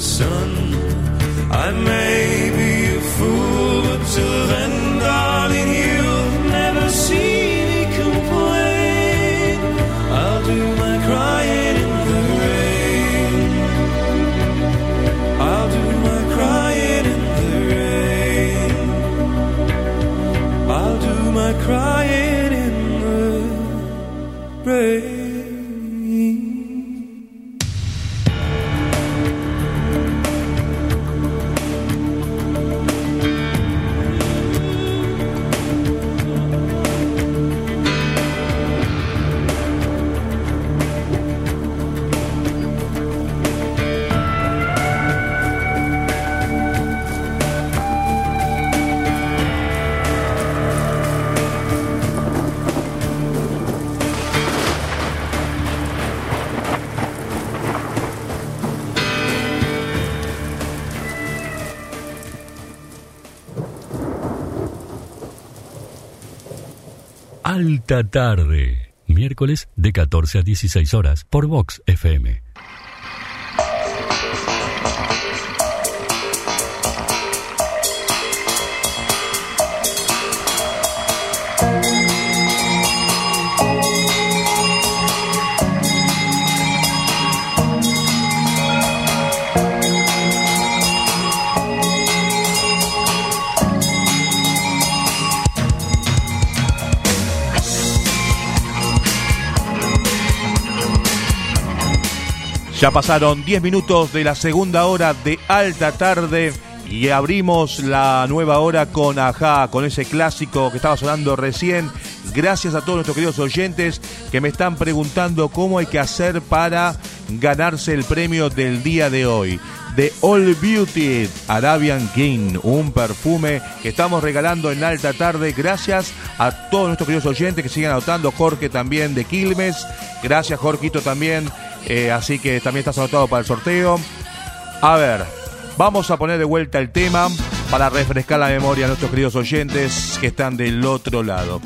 sun. I may be a fool, but till then, darling, you'll never see me complain. I'll do my crying in the rain. I'll do my crying in the rain. I'll do my crying in the rain. Alta Tarde, miércoles de catorce a dieciséis horas por Vox F M. Ya pasaron diez minutos de la segunda hora de Alta Tarde y abrimos la nueva hora con Ajá, con ese clásico que estaba sonando recién. Gracias a todos nuestros queridos oyentes que me están preguntando cómo hay que hacer para ganarse el premio del día de hoy. De All Beauty Arabian King, un perfume que estamos regalando en Alta Tarde. Gracias a todos nuestros queridos oyentes que siguen anotando. Jorge también de Quilmes. Gracias, Jorgito, también. Eh, así que también estás anotado para el sorteo. A ver, vamos a poner de vuelta el tema para refrescar la memoria a nuestros queridos oyentes que están del otro lado.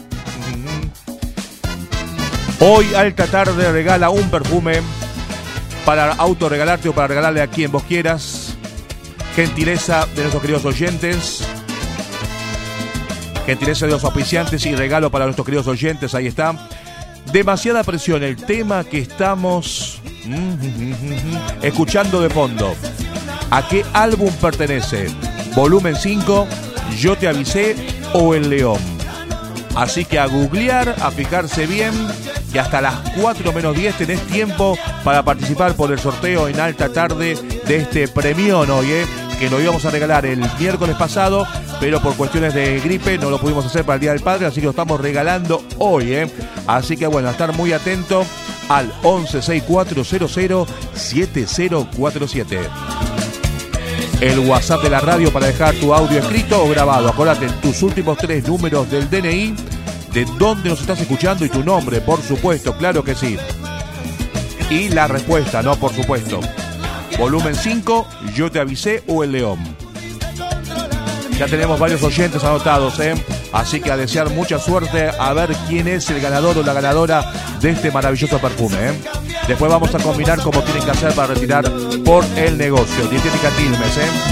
Hoy Alta Tarde regala un perfume para autorregalarte o para regalarle a quien vos quieras. Gentileza de nuestros queridos oyentes. Gentileza de los auspiciantes y regalo para nuestros queridos oyentes. Ahí está. Demasiada presión, el tema que estamos escuchando de fondo. ¿A qué álbum pertenece? Volumen cinco, Yo te avisé o El León. Así que a googlear, a fijarse bien, que hasta las cuatro menos diez tenés tiempo para participar por el sorteo en Alta Tarde de este premión hoy, ¿eh? Que lo íbamos a regalar el miércoles pasado, pero por cuestiones de gripe no lo pudimos hacer para el Día del Padre, así que lo estamos regalando hoy, ¿eh? Así que bueno, a estar muy atento al once sesenta y cuatro cero cero siete cero cuatro siete. El WhatsApp de la radio para dejar tu audio escrito o grabado. Acordate, tus últimos tres números del D N I, de dónde nos estás escuchando y tu nombre, por supuesto, claro que sí. Y la respuesta, ¿no? Por supuesto. Volumen cinco, Yo te avisé o El León. Ya tenemos varios oyentes anotados, ¿eh? Así que a desear mucha suerte, a ver quién es el ganador o la ganadora de este maravilloso perfume, ¿eh? Después vamos a combinar cómo tienen que hacer para retirar por el negocio. Dietética Quilmes, ¿eh?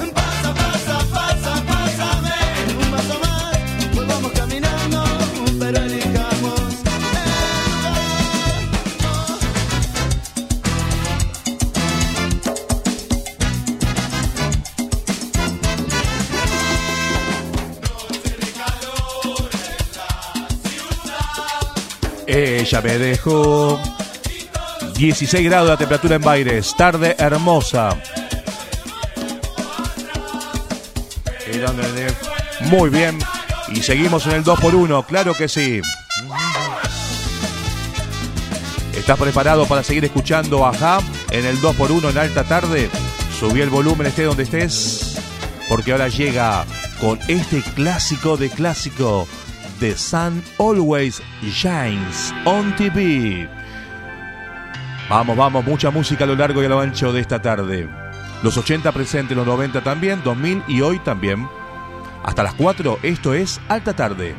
Ella me dejó. dieciséis grados la temperatura en Baires. Tarde hermosa. Muy bien. Y seguimos en el dos por uno. Claro que sí. ¿Estás preparado para seguir escuchando Ajá en el dos por uno en Alta Tarde? Subí el volumen, esté donde estés, porque ahora llega con este clásico de clásico. The Sun Always Shines on T V. Vamos, vamos, mucha música a lo largo y a lo ancho de esta tarde. Los ochenta presentes, los noventa también, dos mil y hoy también. Hasta las cuatro, esto es Alta Tarde.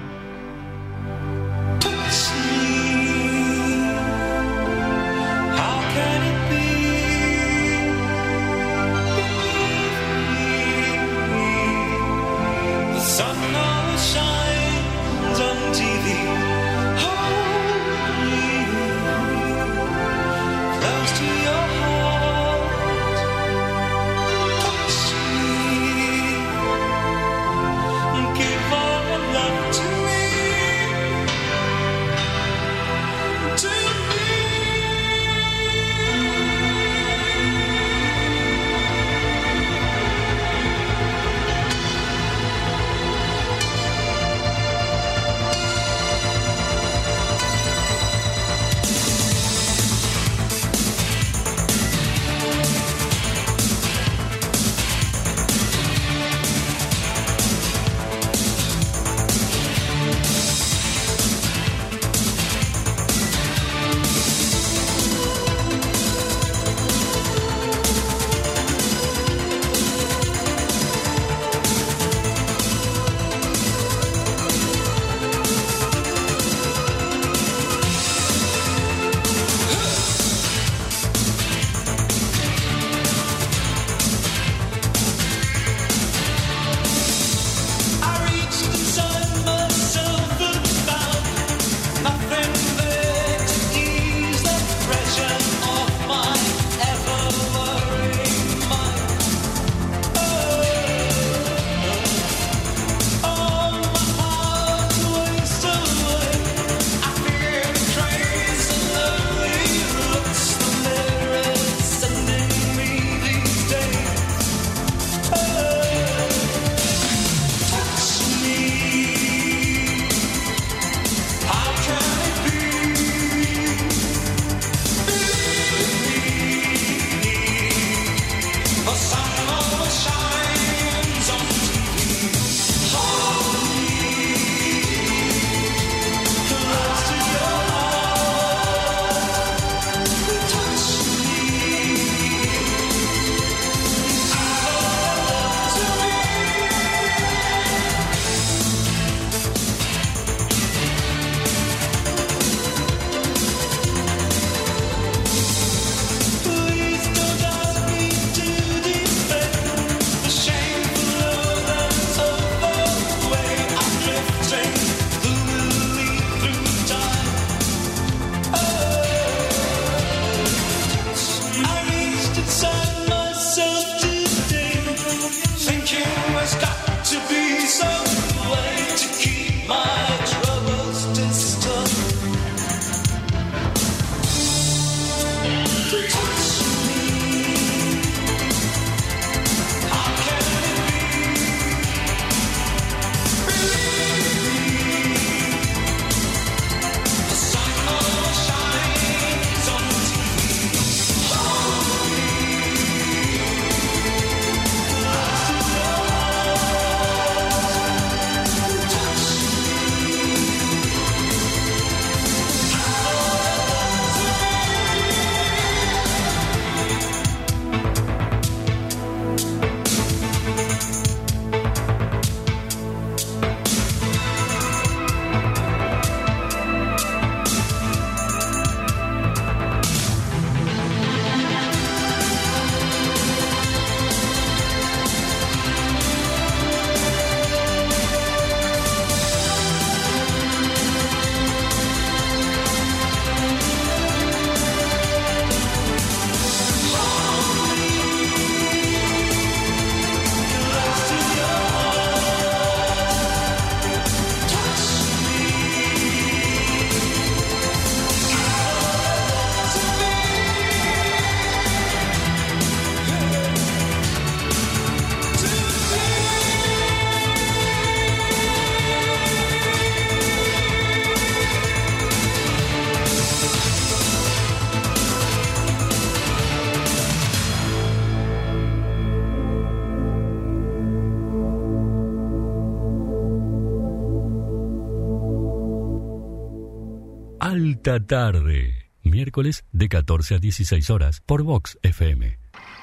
Alta Tarde, miércoles de catorce a dieciséis horas por Vox F M.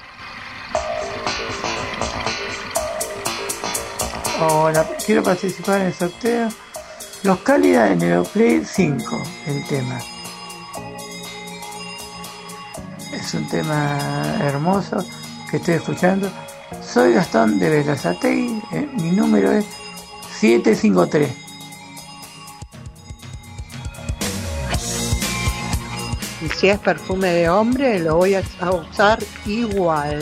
Hola, quiero participar en el sorteo. Los Cálidas en Aeroplay cinco, el tema. Es un tema hermoso que estoy escuchando. Soy Gastón de Berazategui, eh, mi número es siete cinco tres. Y si es perfume de hombre, lo voy a usar igual.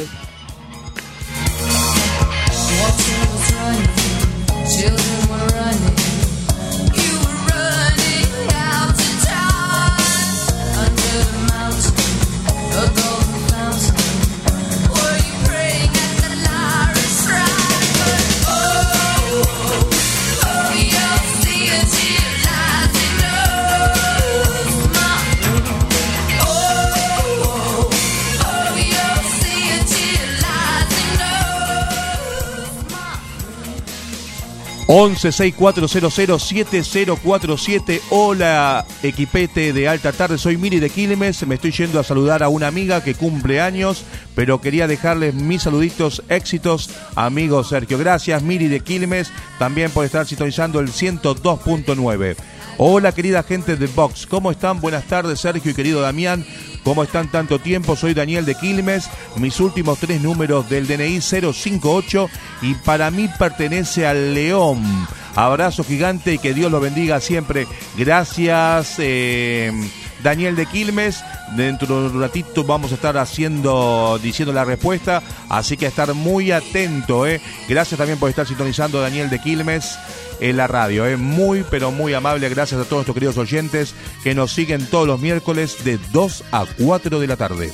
Children were running, you were running out to die. Under the mountain, a golden fountain. Were you praying at the Lyra's shrine? But oh, oh, oh, you'll see a tear lies in those mountains. Oh, oh, oh, you'll see a tear lies in those mountains. once sesenta y cuatro cero cero siete cero cuatro siete. Hola, equipete de Alta Tarde, soy Miri de Quilmes. Me estoy yendo a saludar a una amiga que cumple años, pero quería dejarles mis saluditos, éxitos, amigo Sergio. Gracias, Miri de Quilmes, también por estar sintonizando el ciento dos punto nueve. Hola, querida gente de Vox, ¿cómo están? Buenas tardes, Sergio y querido Damián. ¿Cómo están tanto tiempo? Soy Daniel de Quilmes. Mis últimos tres números del D N I cero cinco ocho y para mí pertenece al León. Abrazo gigante y que Dios lo bendiga siempre. Gracias, eh, Daniel de Quilmes. Dentro de un ratito vamos a estar haciendo, diciendo la respuesta, así que a estar muy atento, eh. Gracias también por estar sintonizando, Daniel de Quilmes, en la radio, eh. Muy, pero muy amable. Gracias a todos nuestros queridos oyentes que nos siguen todos los miércoles de dos a cuatro de la tarde.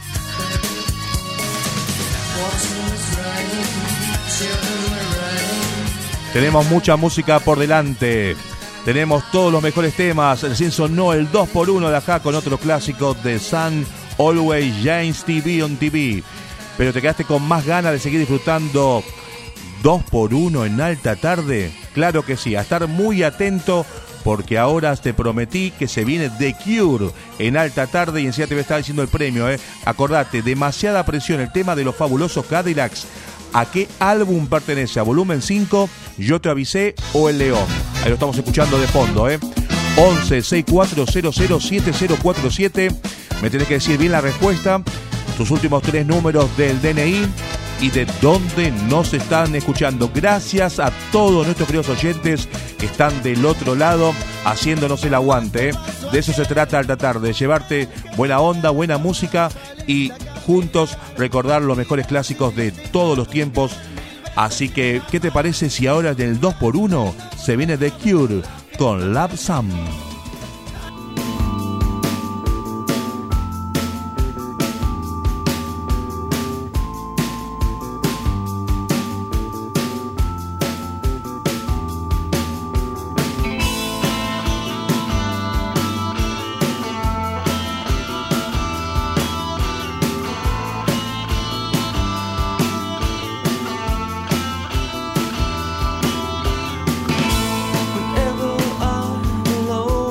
Tenemos mucha música por delante. Tenemos todos los mejores temas. El Simpson no, el dos por uno de acá con otro clásico de Sun, Always James T V on T V. Pero te quedaste con más ganas de seguir disfrutando dos por uno en Alta Tarde. Claro que sí, a estar muy atento porque ahora te prometí que se viene The Cure en Alta Tarde y enseguida te voy a estar diciendo el premio. ¿eh? Acordate, Demasiada Presión, el tema de los fabulosos Cadillacs. ¿A qué álbum pertenece? ¿A Volumen cinco, Yo Te Avisé o El León? Ahí lo estamos escuchando de fondo, ¿eh? once sesenta y cuatro cero cero siete cero cuatro siete. Me tenés que decir bien la respuesta, tus últimos tres números del D N I y de dónde nos están escuchando. Gracias a todos nuestros queridos oyentes que están del otro lado haciéndonos el aguante, ¿eh? De eso se trata Alta Tarde, llevarte buena onda, buena música y juntos recordar los mejores clásicos de todos los tiempos. Así que, ¿qué te parece si ahora del dos por uno se viene The Cure con Love Some? Whenever I'm alone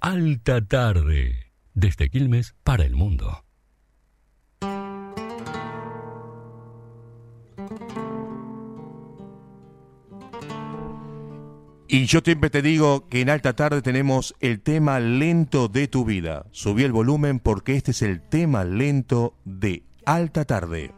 Alta Tarde, desde Quilmes para el mundo. Y yo siempre te digo que en Alta Tarde tenemos el tema lento de tu vida. Subí el volumen porque este es el tema lento de Alta Tarde.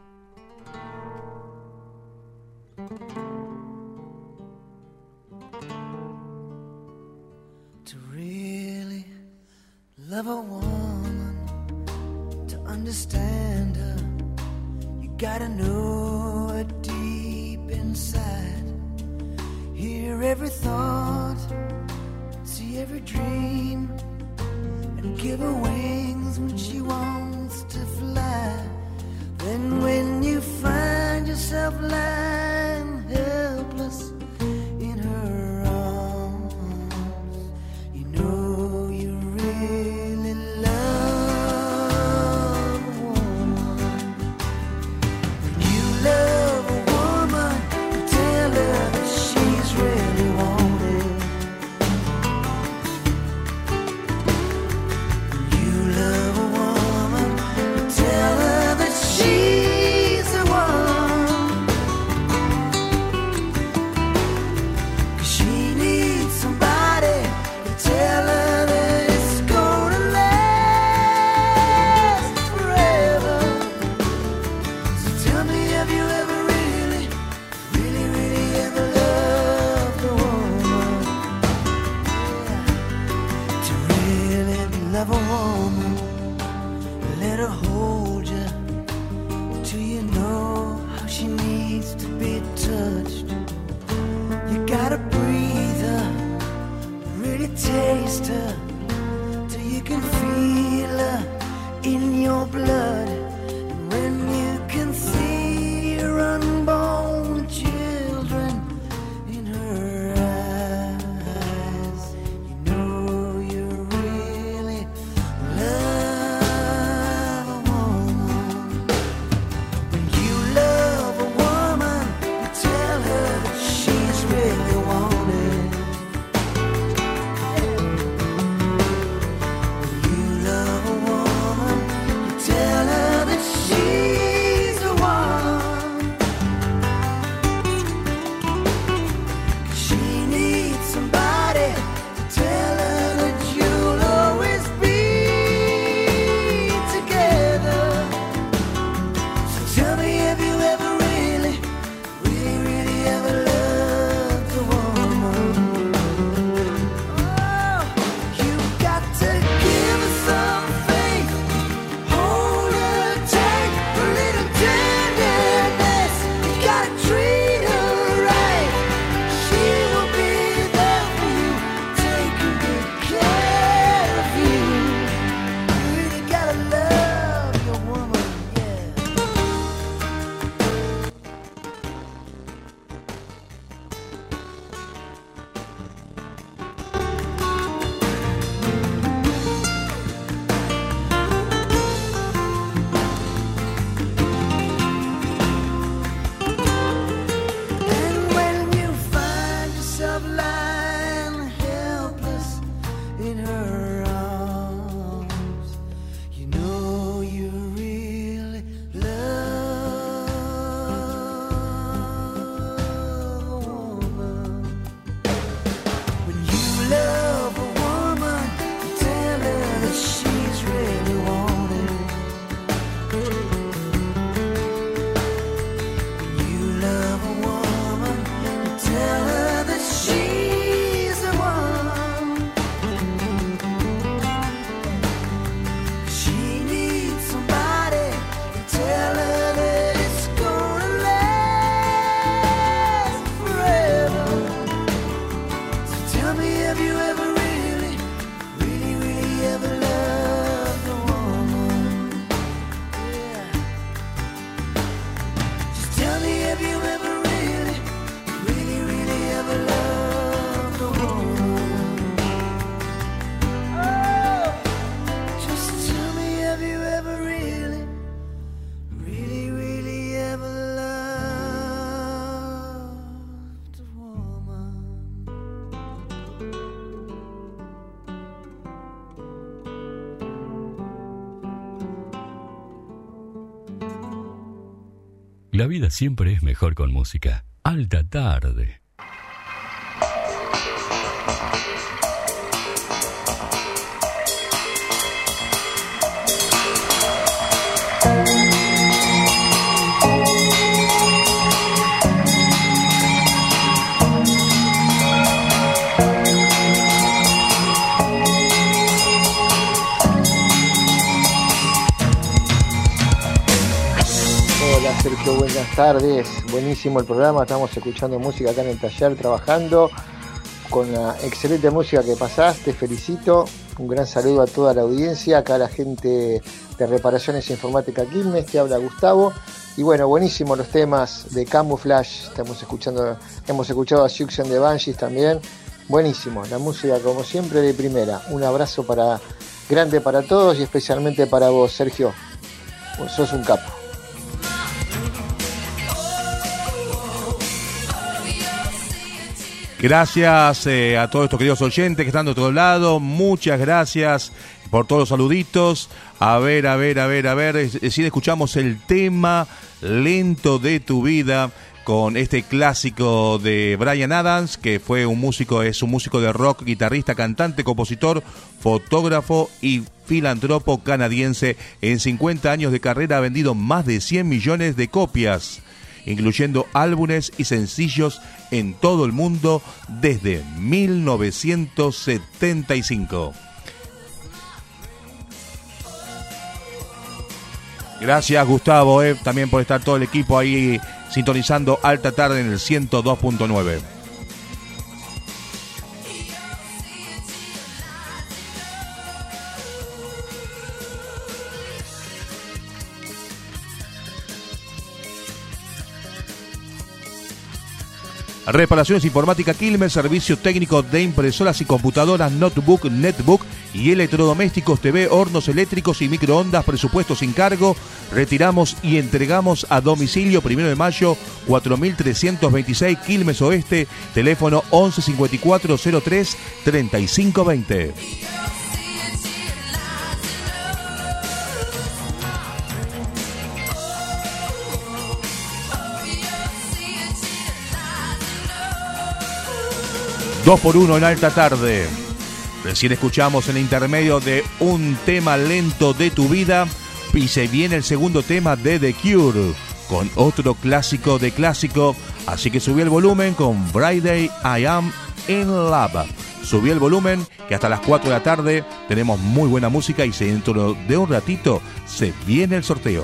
To really love a woman, to understand her, you gotta know her deep inside. Hear every thought, see every dream, and give her wings when she wants to fly. Then when you find yourself lying helpless in her arms, you know you really love a woman. When you love a woman, you tell her that she's really wanted. When you love a woman, you tell her that she's the one. 'Cause she needs somebody to tell her that it's gonna last forever. So tell me, have you ever really, really, really ever loved a woman? Yeah. To really love a woman, let her hold you till you know how she needs to be touched. You gotta breathe her, really taste her, till you can feel her in your blood. And when you can see your unborn children in her eyes, you know you really love a woman. When you love a woman, you tell her that she's really wanted. When you love a woman, you tell La vida siempre es mejor con música. Alta tarde. Hola Sergio, buenas tardes, buenísimo el programa, estamos escuchando música acá en el taller, trabajando con la excelente música que pasás, te felicito, un gran saludo a toda la audiencia, acá la gente de Reparaciones Informática Quilmes, te habla Gustavo, y bueno, buenísimo los temas de Camouflage, estamos escuchando, hemos escuchado a Siouxsie and the Banshees también, buenísimo, la música como siempre de primera, un abrazo para grande para todos y especialmente para vos Sergio, pues sos un capo. Gracias eh, a todos estos queridos oyentes que están de otro lado. Muchas gracias por todos los saluditos. A ver, a ver, a ver, a ver. Si escuchamos el tema Lento de tu vida con este clásico de Bryan Adams, que fue un músico, es un músico de rock, guitarrista, cantante, compositor, fotógrafo y filántropo canadiense. En cincuenta años de carrera ha vendido más de cien millones de copias, incluyendo álbumes y sencillos en todo el mundo desde mil novecientos setenta y cinco. Gracias Gustavo, eh, también por estar todo el equipo ahí sintonizando Alta Tarde en el ciento dos punto nueve. Reparaciones Informática Quilmes, servicio técnico de impresoras y computadoras, notebook, netbook y electrodomésticos, T V, hornos eléctricos y microondas, presupuesto sin cargo. Retiramos y entregamos a domicilio, primero de mayo, cuatro mil trescientos veintiséis, Quilmes Oeste, teléfono once cincuenta y cuatro cero tres treinta y cinco veinte. Dos por uno en Alta Tarde. Recién escuchamos el intermedio de un tema lento de tu vida y se viene el segundo tema de The Cure con otro clásico de clásico. Así que subí el volumen con Friday I Am in Love. Subí el volumen que hasta las cuatro de la tarde tenemos muy buena música y dentro de un ratito se viene el sorteo.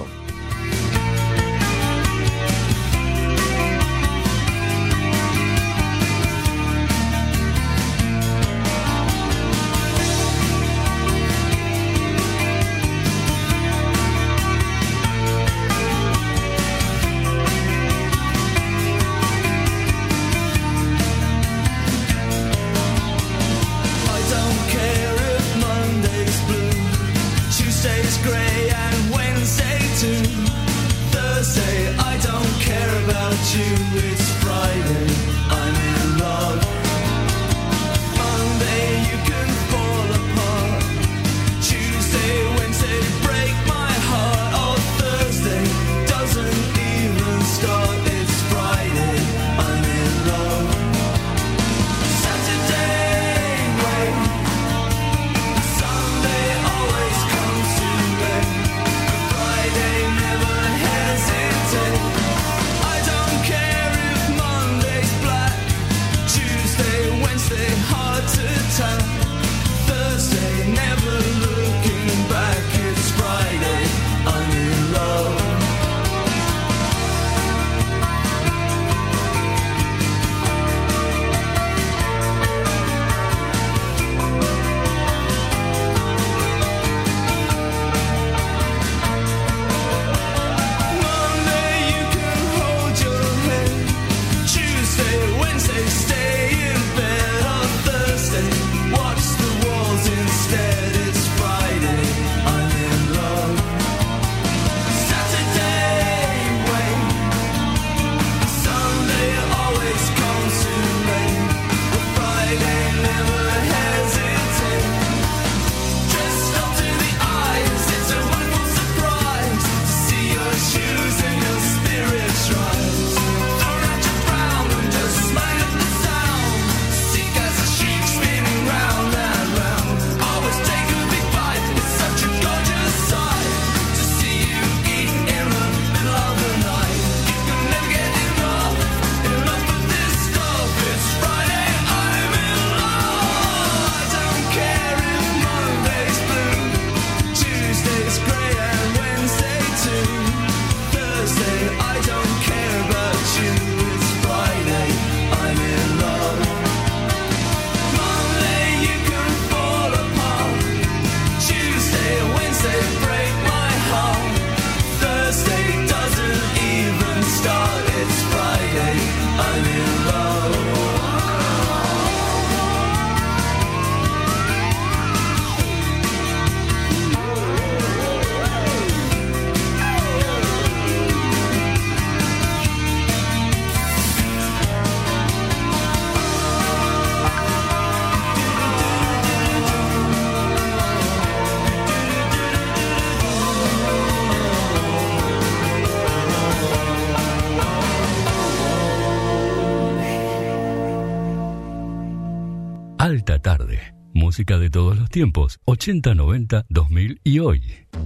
Alta Tarde. Música de todos los tiempos, ochenta, noventa, dos mil y hoy.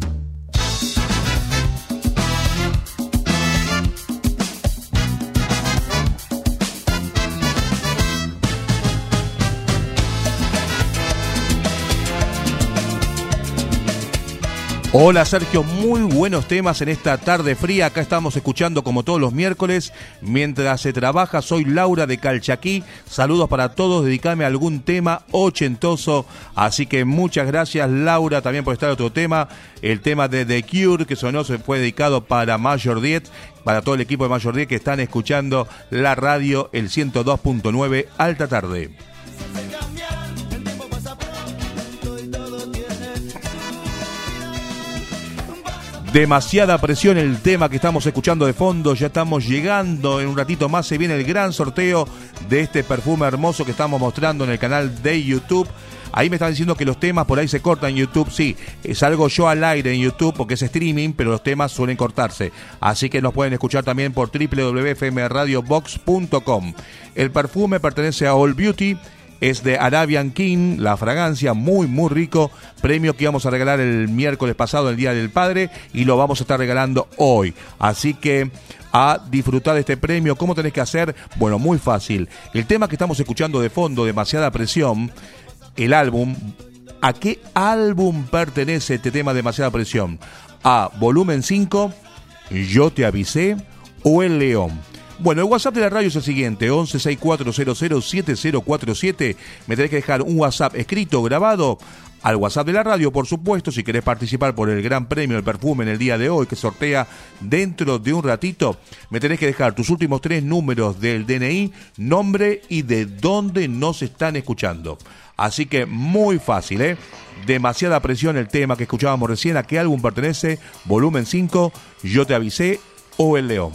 Hola Sergio, muy buenos temas en esta tarde fría. Acá estamos escuchando como todos los miércoles mientras se trabaja. Soy Laura de Calchaquí. Saludos para todos. Dedicame a algún tema ochentoso. Así que muchas gracias Laura también por estar en otro tema. El tema de The Cure que sonó se fue dedicado para Major diez, para todo el equipo de Major diez que están escuchando la radio, el ciento dos punto nueve Alta Tarde. Demasiada presión el tema que estamos escuchando de fondo. Ya estamos llegando, en un ratito más se viene el gran sorteo de este perfume hermoso que estamos mostrando en el canal de YouTube. Ahí me están diciendo que los temas por ahí se cortan en YouTube. Sí, salgo yo al aire en YouTube porque es streaming, pero los temas suelen cortarse. Así que nos pueden escuchar también por doble u doble u doble u punto f m radio box punto com. El perfume pertenece a All Beauty. Es de Arabian King, la fragancia, muy, muy rico. Premio que íbamos a regalar el miércoles pasado, el Día del Padre, y lo vamos a estar regalando hoy. Así que a disfrutar de este premio. ¿Cómo tenés que hacer? Bueno, muy fácil. El tema que estamos escuchando de fondo, Demasiada Presión, el álbum. ¿A qué álbum pertenece este tema, Demasiada Presión? A Volumen cinco, Yo Te Avisé o El León. Bueno, el WhatsApp de la radio es el siguiente, once sesenta y cuatro cero cero siete cero cuatro siete. Me tenés que dejar un WhatsApp escrito, grabado, al WhatsApp de la radio, por supuesto, si querés participar por el gran premio del perfume en el día de hoy, que sortea dentro de un ratito. Me tenés que dejar tus últimos tres números del D N I, nombre y de dónde nos están escuchando. Así que muy fácil, ¿eh? Demasiada Presión, el tema que escuchábamos recién. ¿A qué álbum pertenece? Volumen cinco, Yo Te Avisé o El León.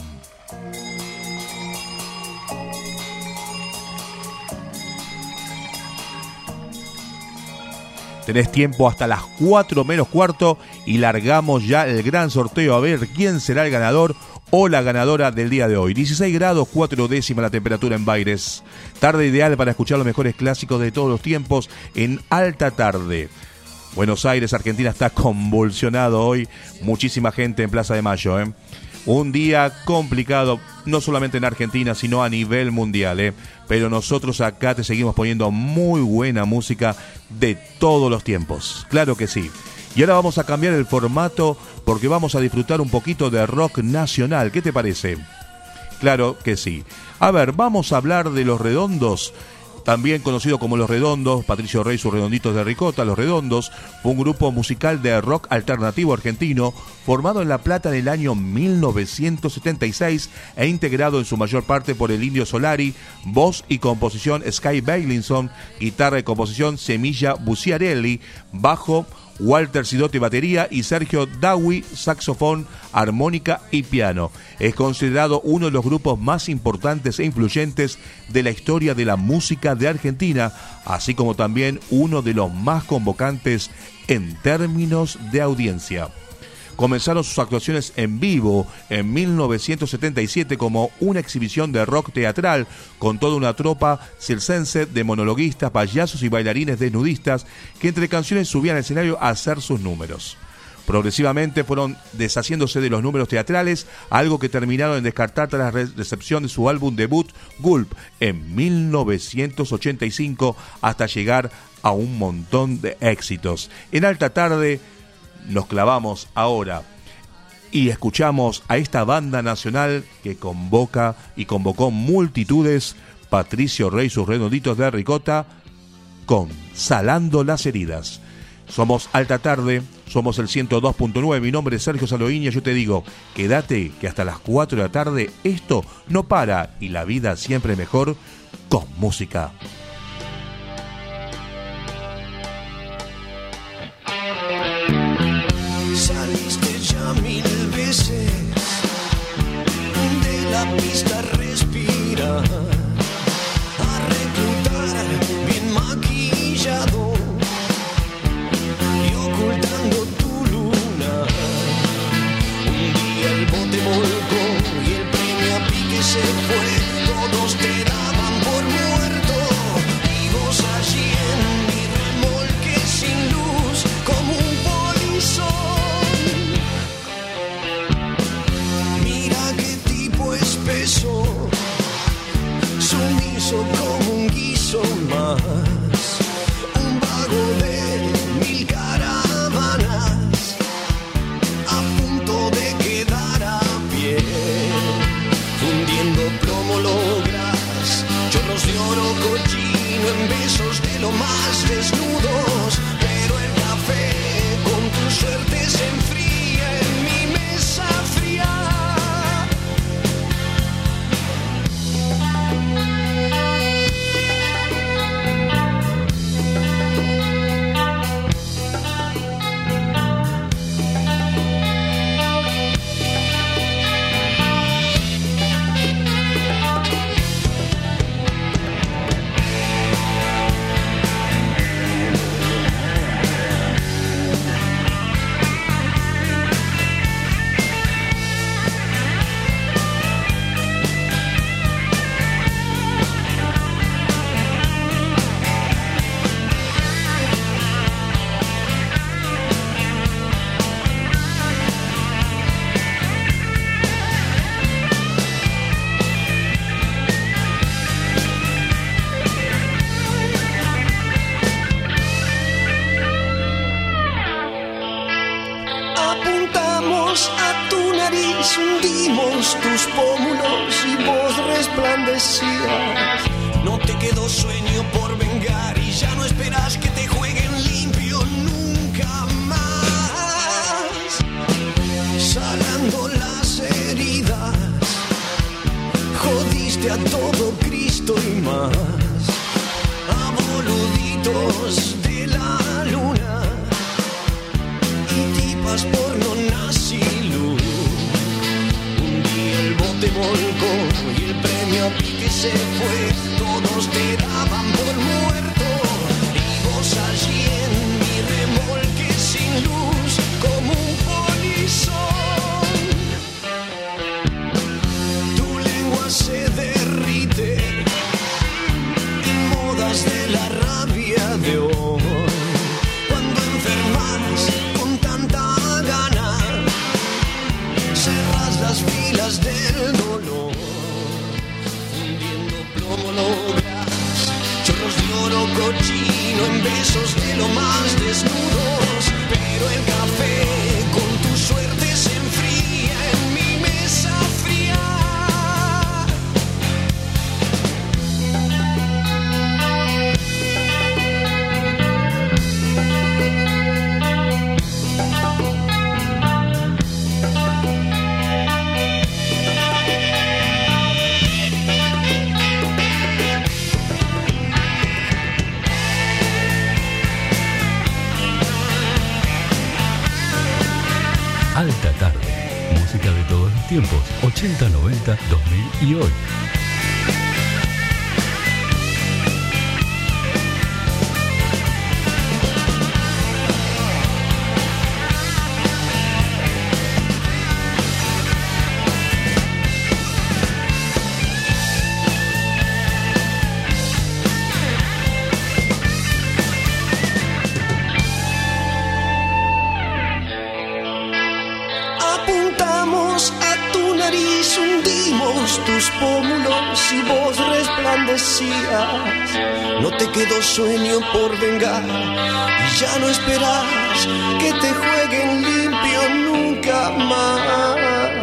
Tenés tiempo hasta las cuatro menos cuarto y largamos ya el gran sorteo a ver quién será el ganador o la ganadora del día de hoy. dieciséis grados, cuatro décimas la temperatura en Baires. Tarde ideal para escuchar los mejores clásicos de todos los tiempos en Alta Tarde. Buenos Aires, Argentina está convulsionado hoy. Muchísima gente en Plaza de Mayo, ¿eh? Un día complicado, no solamente en Argentina, sino a nivel mundial, ¿eh? Pero nosotros acá te seguimos poniendo muy buena música de todos los tiempos. Claro que sí. Y ahora vamos a cambiar el formato porque vamos a disfrutar un poquito de rock nacional. ¿Qué te parece? Claro que sí. A ver, vamos a hablar de Los Redondos. También conocido como Los Redondos, Patricio Rey, sus Redonditos de Ricota. Los Redondos fue un grupo musical de rock alternativo argentino formado en La Plata en el año mil novecientos setenta y seis e integrado en su mayor parte por el Indio Solari, voz y composición Sky Bailinson, guitarra y composición Semilla Buciarelli, bajo Walter Sidotti batería y Sergio Dawi saxofón, armónica y piano. Es considerado uno de los grupos más importantes e influyentes de la historia de la música de Argentina, así como también uno de los más convocantes en términos de audiencia. Comenzaron sus actuaciones en vivo en mil novecientos setenta y siete como una exhibición de rock teatral con toda una tropa circense de monologuistas, payasos y bailarines desnudistas que entre canciones subían al escenario a hacer sus números. Progresivamente fueron deshaciéndose de los números teatrales, algo que terminaron en descartar tras la recepción de su álbum debut Gulp en mil novecientos ochenta y cinco hasta llegar a un montón de éxitos. En Alta Tarde nos clavamos ahora y escuchamos a esta banda nacional que convoca y convocó multitudes, Patricio Rey, sus Redonditos de Ricota, con Salando las Heridas. Somos Alta Tarde, somos el ciento dos punto nueve, mi nombre es Sergio Saloiña, yo te digo, quédate que hasta las cuatro de la tarde esto no para y la vida siempre mejor con música. Saliste ya mil veces de la pista, respira a reclutar bien maquillado y ocultando tu luna. Un día el bote volcó y el premio a pique se fue, todos te daban por muerto. Apuntamos a tu nariz, hundimos tus pómulos y vos resplandecías. No te quedó sueño por vengar y ya no esperas que te jueguen limpio nunca más. Sanando las heridas, jodiste a todo Cristo y más. A boluditos de la luna y tipas porno nazilu. Un día el bote volcó y el premio a pique se fue. Todos te daban por muerto y vos allí en mi remolque sin luz como un polizón. Tu lengua se derrite en modas de la rabia de hoy. Cuando enfermas con tanta gana, cerras las filas del dolor. Como logras chorros de oro cochino en besos de lo más desnudos, pero el café con tu suerte se enfría en mi mesa fría. Alta tarde, música de todos los tiempos, ochenta, noventa, dos mil y hoy. Tus pómulos y vos resplandecías. No te quedó sueño por vengar y ya no esperas que te jueguen limpio nunca más.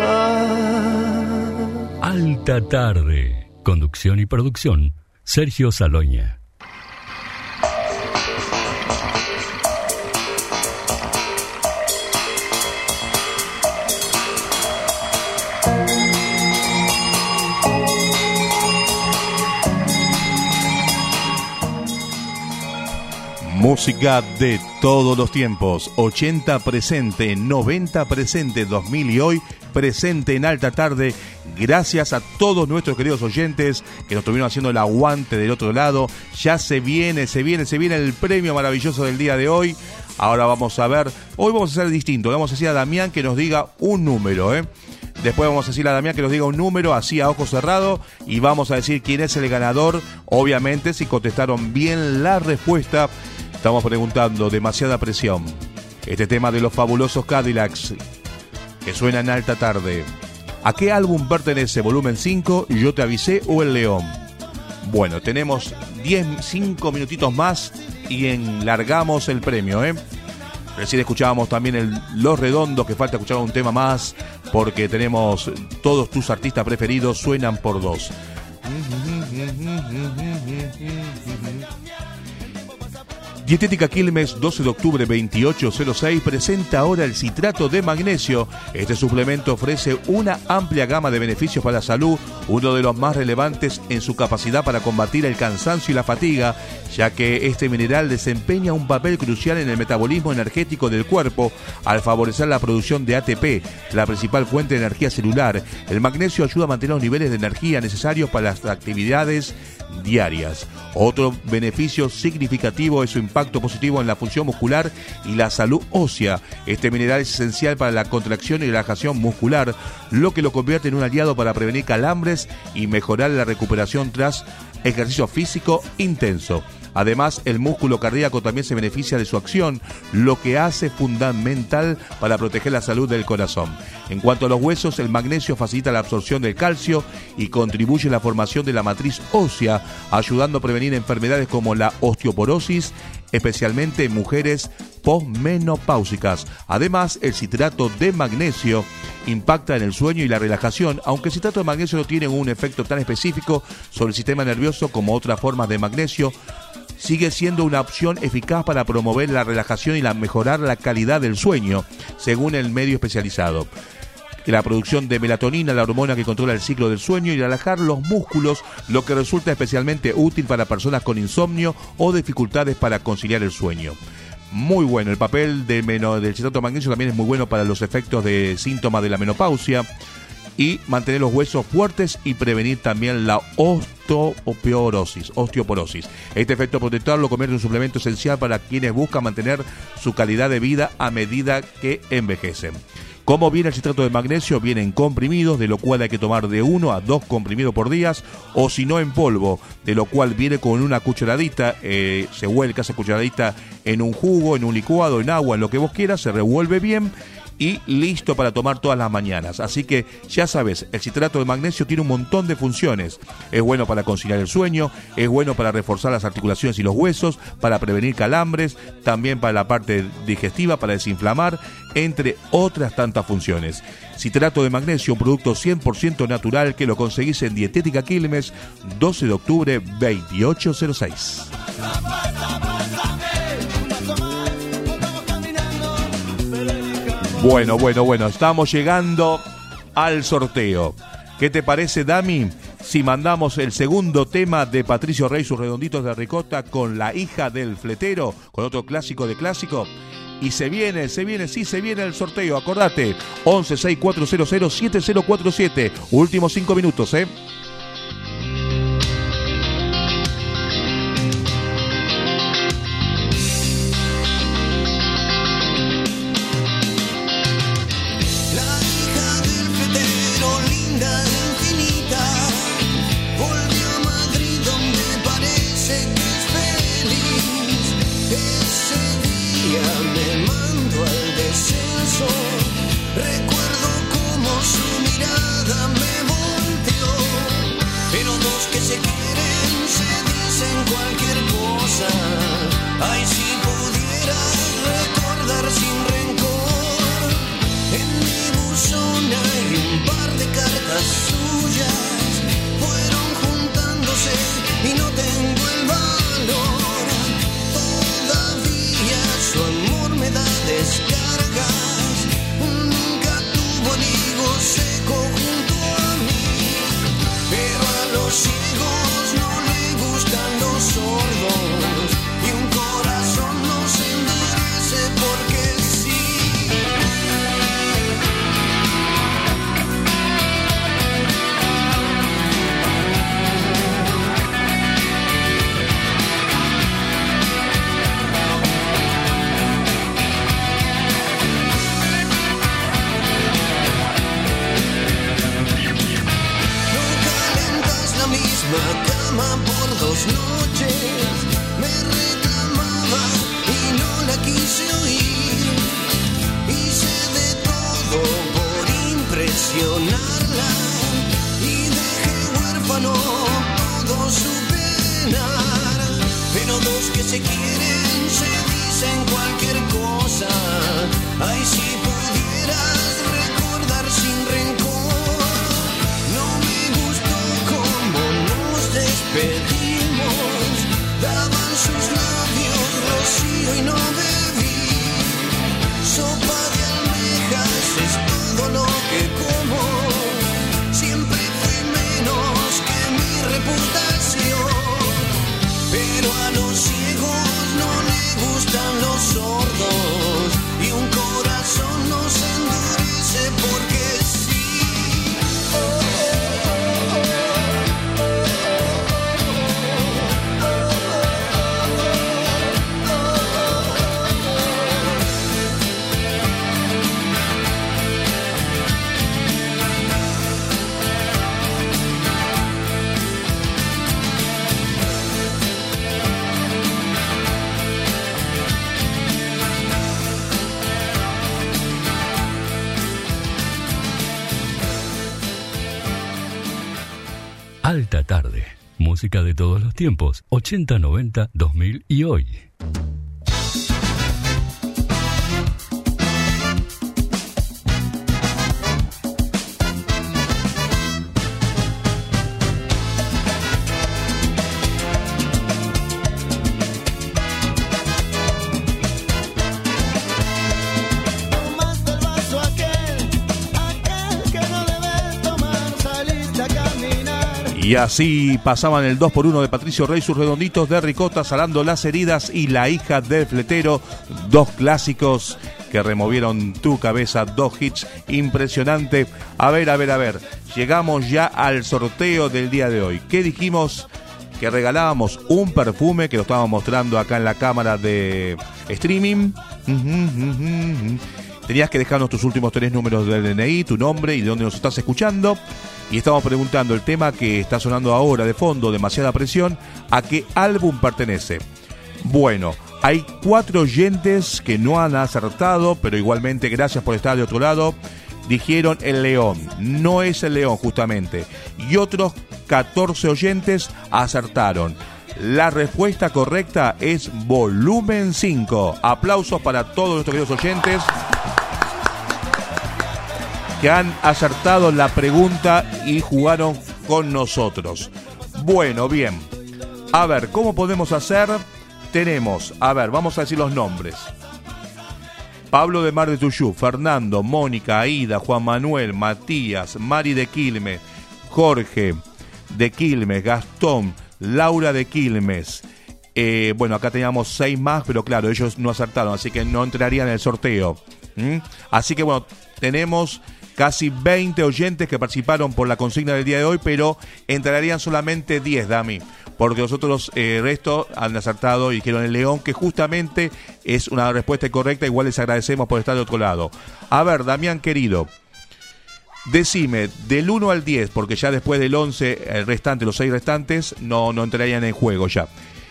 Alta tarde. Conducción y producción, Sergio Saloña. Música de todos los tiempos, ochenta presente, noventa presente, dos mil y hoy presente en Alta Tarde. Gracias a todos nuestros queridos oyentes que nos estuvieron haciendo el aguante del otro lado. Ya se viene, se viene, se viene el premio maravilloso del día de hoy. Ahora vamos a ver, hoy vamos a hacer distinto, le vamos a decir a Damián que nos diga un número, ¿eh? Después vamos a decirle a Damián que nos diga un número así a ojo cerrado y vamos a decir quién es el ganador. Obviamente si contestaron bien la respuesta. Estamos preguntando, demasiada presión. Este tema de los fabulosos Cadillacs, que suena en Alta Tarde. ¿A qué álbum pertenece Volumen cinco, Yo te avisé o El León? Bueno, tenemos diez, cinco minutitos más y enlargamos el premio, ¿eh? Recién escuchábamos también el Los Redondos, que falta escuchar un tema más, porque tenemos todos tus artistas preferidos suenan por dos. Dietética Quilmes, doce de octubre, veintiocho cero seis, presenta ahora el citrato de magnesio. Este suplemento ofrece una amplia gama de beneficios para la salud, uno de los más relevantes en su capacidad para combatir el cansancio y la fatiga, ya que este mineral desempeña un papel crucial en el metabolismo energético del cuerpo al favorecer la producción de A T P, la principal fuente de energía celular. El magnesio ayuda a mantener los niveles de energía necesarios para las actividades diarias. Otro beneficio significativo es su impacto positivo en la función muscular y la salud ósea. Este mineral es esencial para la contracción y relajación muscular, lo que lo convierte en un aliado para prevenir calambres y mejorar la recuperación tras ejercicio físico intenso. Además, el músculo cardíaco también se beneficia de su acción, lo que hace fundamental para proteger la salud del corazón. En cuanto a los huesos, el magnesio facilita la absorción del calcio y contribuye a la formación de la matriz ósea, ayudando a prevenir enfermedades como la osteoporosis especialmente en mujeres posmenopáusicas. Además, el citrato de magnesio impacta en el sueño y la relajación, aunque el citrato de magnesio no tiene un efecto tan específico sobre el sistema nervioso como otras formas de magnesio. Sigue siendo una opción eficaz para promover la relajación y la, mejorar la calidad del sueño, según el medio especializado. La producción de melatonina, la hormona que controla el ciclo del sueño, y relajar los músculos, lo que resulta especialmente útil para personas con insomnio o dificultades para conciliar el sueño. Muy bueno, el papel de meno, del citrato de magnesio también es muy bueno para los efectos de síntomas de la menopausia y mantener los huesos fuertes y prevenir también la osteoporosis. osteoporosis. Este efecto protector lo convierte en un suplemento esencial para quienes buscan mantener su calidad de vida a medida que envejecen. ¿Cómo viene el citrato de magnesio? Viene en comprimidos, de lo cual hay que tomar de uno a dos comprimidos por día, o si no en polvo, de lo cual viene con una cucharadita, eh, se vuelca esa cucharadita en un jugo, en un licuado, en agua, en lo que vos quieras, se revuelve bien y listo para tomar todas las mañanas. Así que ya sabes, el citrato de magnesio tiene un montón de funciones. Es bueno para conciliar el sueño, es bueno para reforzar las articulaciones y los huesos, para prevenir calambres, también para la parte digestiva, para desinflamar, entre otras tantas funciones. Citrato de magnesio, un producto cien por ciento natural que lo conseguís en Dietética Quilmes, doce de octubre, veintiocho cero seis. Bueno, bueno, bueno, estamos llegando al sorteo. ¿Qué te parece, Dami, si mandamos el segundo tema de Patricio Rey, sus redonditos de ricota, con La hija del fletero, con otro clásico de clásico? Y se viene, se viene, sí, se viene el sorteo. Acordate, once seis cuatro cero cero siete cero cuatro siete. Últimos cinco minutos, ¿eh? Recuerdo cómo su mirada me volteó, pero dos que se quieren se dicen cualquier cosa. Ay, si pudieras recordar sin rencor, en mi buzón hay un par de cartas suyas, fueron juntándose y no tengo el valor. Todavía su amor me da descargas. Seco junto a mí, pero a los ciegos no le gustan los sordos, y un corazón no se endurece porque sí. Cama por dos noches me reclamaba y no la quise oír. Hice de todo por impresionarla y dejé huérfano todo su penar. Pero dos que se quieren se dicen cualquier cosa. Ay, si pudieras recordar sin rencor. Pedimos, daban sus labios rocío y no bebí. Sopa de almejas es todo lo que como. Siempre fui menos que mi reputación. Pero a los ciegos no le gustan los sordos, y un corazón no se endurece porque sí. Oh. Alta tarde. Música de todos los tiempos. ochenta, noventa, dos mil y hoy. Y así pasaban el dos por uno de Patricio Rey, sus redonditos de ricota, salando las heridas, y La hija del fletero, dos clásicos que removieron tu cabeza, dos hits impresionante. A ver, a ver, a ver, llegamos ya al sorteo del día de hoy. ¿Qué dijimos? Que regalábamos un perfume, que lo estábamos mostrando acá en la cámara de streaming. Uh-huh, uh-huh, uh-huh. Tenías que dejarnos tus últimos tres números del D N I, tu nombre y de dónde nos estás escuchando. Y estamos preguntando el tema que está sonando ahora de fondo, Demasiada Presión, ¿a qué álbum pertenece? Bueno, hay cuatro oyentes que no han acertado, pero igualmente gracias por estar de otro lado. Dijeron El León, no es El León justamente. Y otros catorce oyentes acertaron. La respuesta correcta es Volumen cinco. Aplausos para todos nuestros queridos oyentes que han acertado la pregunta y jugaron con nosotros. Bueno, bien. A ver, ¿cómo podemos hacer? Tenemos, a ver, vamos a decir los nombres. Pablo de Mar de Tuyú, Fernando, Mónica, Aida, Juan Manuel, Matías, Mari de Quilmes, Jorge de Quilmes, Gastón, Laura de Quilmes. Eh, bueno, acá teníamos seis más, pero claro, ellos no acertaron, así que no entrarían en el sorteo. ¿Mm? Así que bueno, tenemos casi veinte oyentes que participaron por la consigna del día de hoy, pero entrarían solamente diez, Dami, porque los otros eh, restos han acertado y dijeron El León, que justamente es una respuesta correcta. Igual les agradecemos por estar de otro lado. A ver, Damián querido, decime, del uno al diez, porque ya después del once, el restante, los seis restantes, no, no entrarían en juego ya.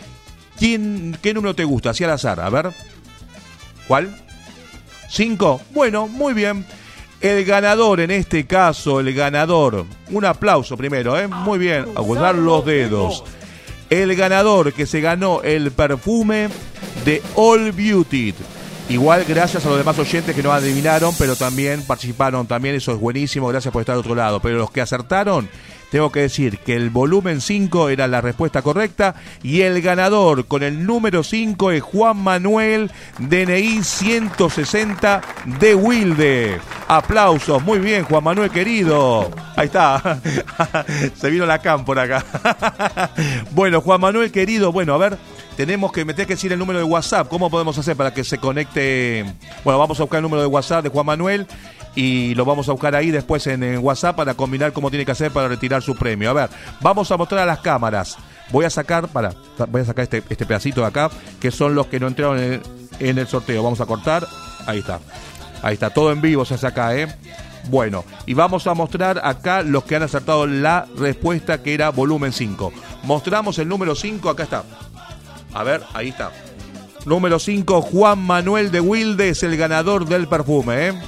¿Quién, ¿Qué número te gusta? Así al azar, a ver. ¿Cuál? ¿Cinco? Bueno, muy bien. El ganador en este caso, el ganador. Un aplauso primero, ¿eh? Muy bien, a cruzar los dedos. El ganador que se ganó el perfume de All Beauty. Igual gracias a los demás oyentes que no adivinaron, pero también participaron también, eso es buenísimo, gracias por estar de otro lado. Pero los que acertaron, tengo que decir que el volumen cinco era la respuesta correcta y el ganador con el número cinco es Juan Manuel, D N I ciento sesenta de Wilde. Aplausos, muy bien Juan Manuel querido. Ahí está, se vino la cam por acá. Bueno, Juan Manuel querido, bueno, a ver, tenemos que meter que decir el número de WhatsApp. ¿Cómo podemos hacer para que se conecte? Bueno, vamos a buscar el número de WhatsApp de Juan Manuel y lo vamos a buscar ahí después en, en WhatsApp para combinar cómo tiene que hacer para retirar su premio. A ver, vamos a mostrar a las cámaras. Voy a sacar, para, voy a sacar este, este pedacito de acá, que son los que no entraron en el, en el sorteo. Vamos a cortar, ahí está. Ahí está, todo en vivo se hace acá, ¿eh? Bueno, y vamos a mostrar acá los que han acertado la respuesta, que era volumen cinco. Mostramos el número cinco, acá está. A ver, ahí está. Número cinco, Juan Manuel de Wilde es el ganador del perfume, ¿eh?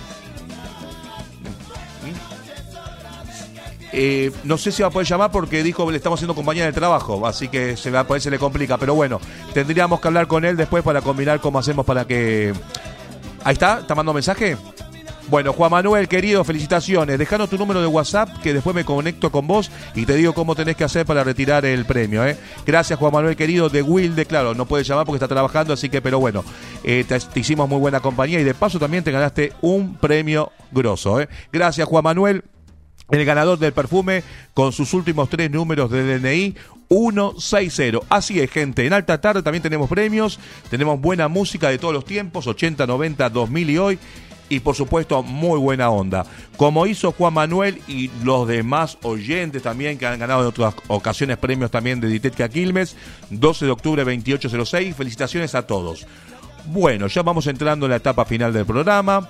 Eh, no sé si va a poder llamar porque dijo que le estamos haciendo compañía de trabajo, así que se va a poder, se le complica, pero bueno, tendríamos que hablar con él después para combinar cómo hacemos para que... Ahí está, ¿está mandando mensaje? Bueno, Juan Manuel, querido, felicitaciones. Dejanos tu número de WhatsApp que después me conecto con vos y te digo cómo tenés que hacer para retirar el premio, ¿eh? Gracias, Juan Manuel, querido, de Wilde. Claro, no puedes llamar porque está trabajando, así que, pero bueno, eh, te, te hicimos muy buena compañía y de paso también te ganaste un premio grosso, ¿eh? Gracias, Juan Manuel. El ganador del perfume con sus últimos tres números de D N I ciento sesenta. Así es, gente. En Alta Tarde también tenemos premios, tenemos buena música de todos los tiempos, ochenta, noventa, dos mil y hoy. Y por supuesto, muy buena onda. Como hizo Juan Manuel y los demás oyentes también que han ganado en otras ocasiones premios también de Dietética Quilmes, doce de octubre, veintiocho cero seis. Felicitaciones a todos. Bueno, ya vamos entrando en la etapa final del programa.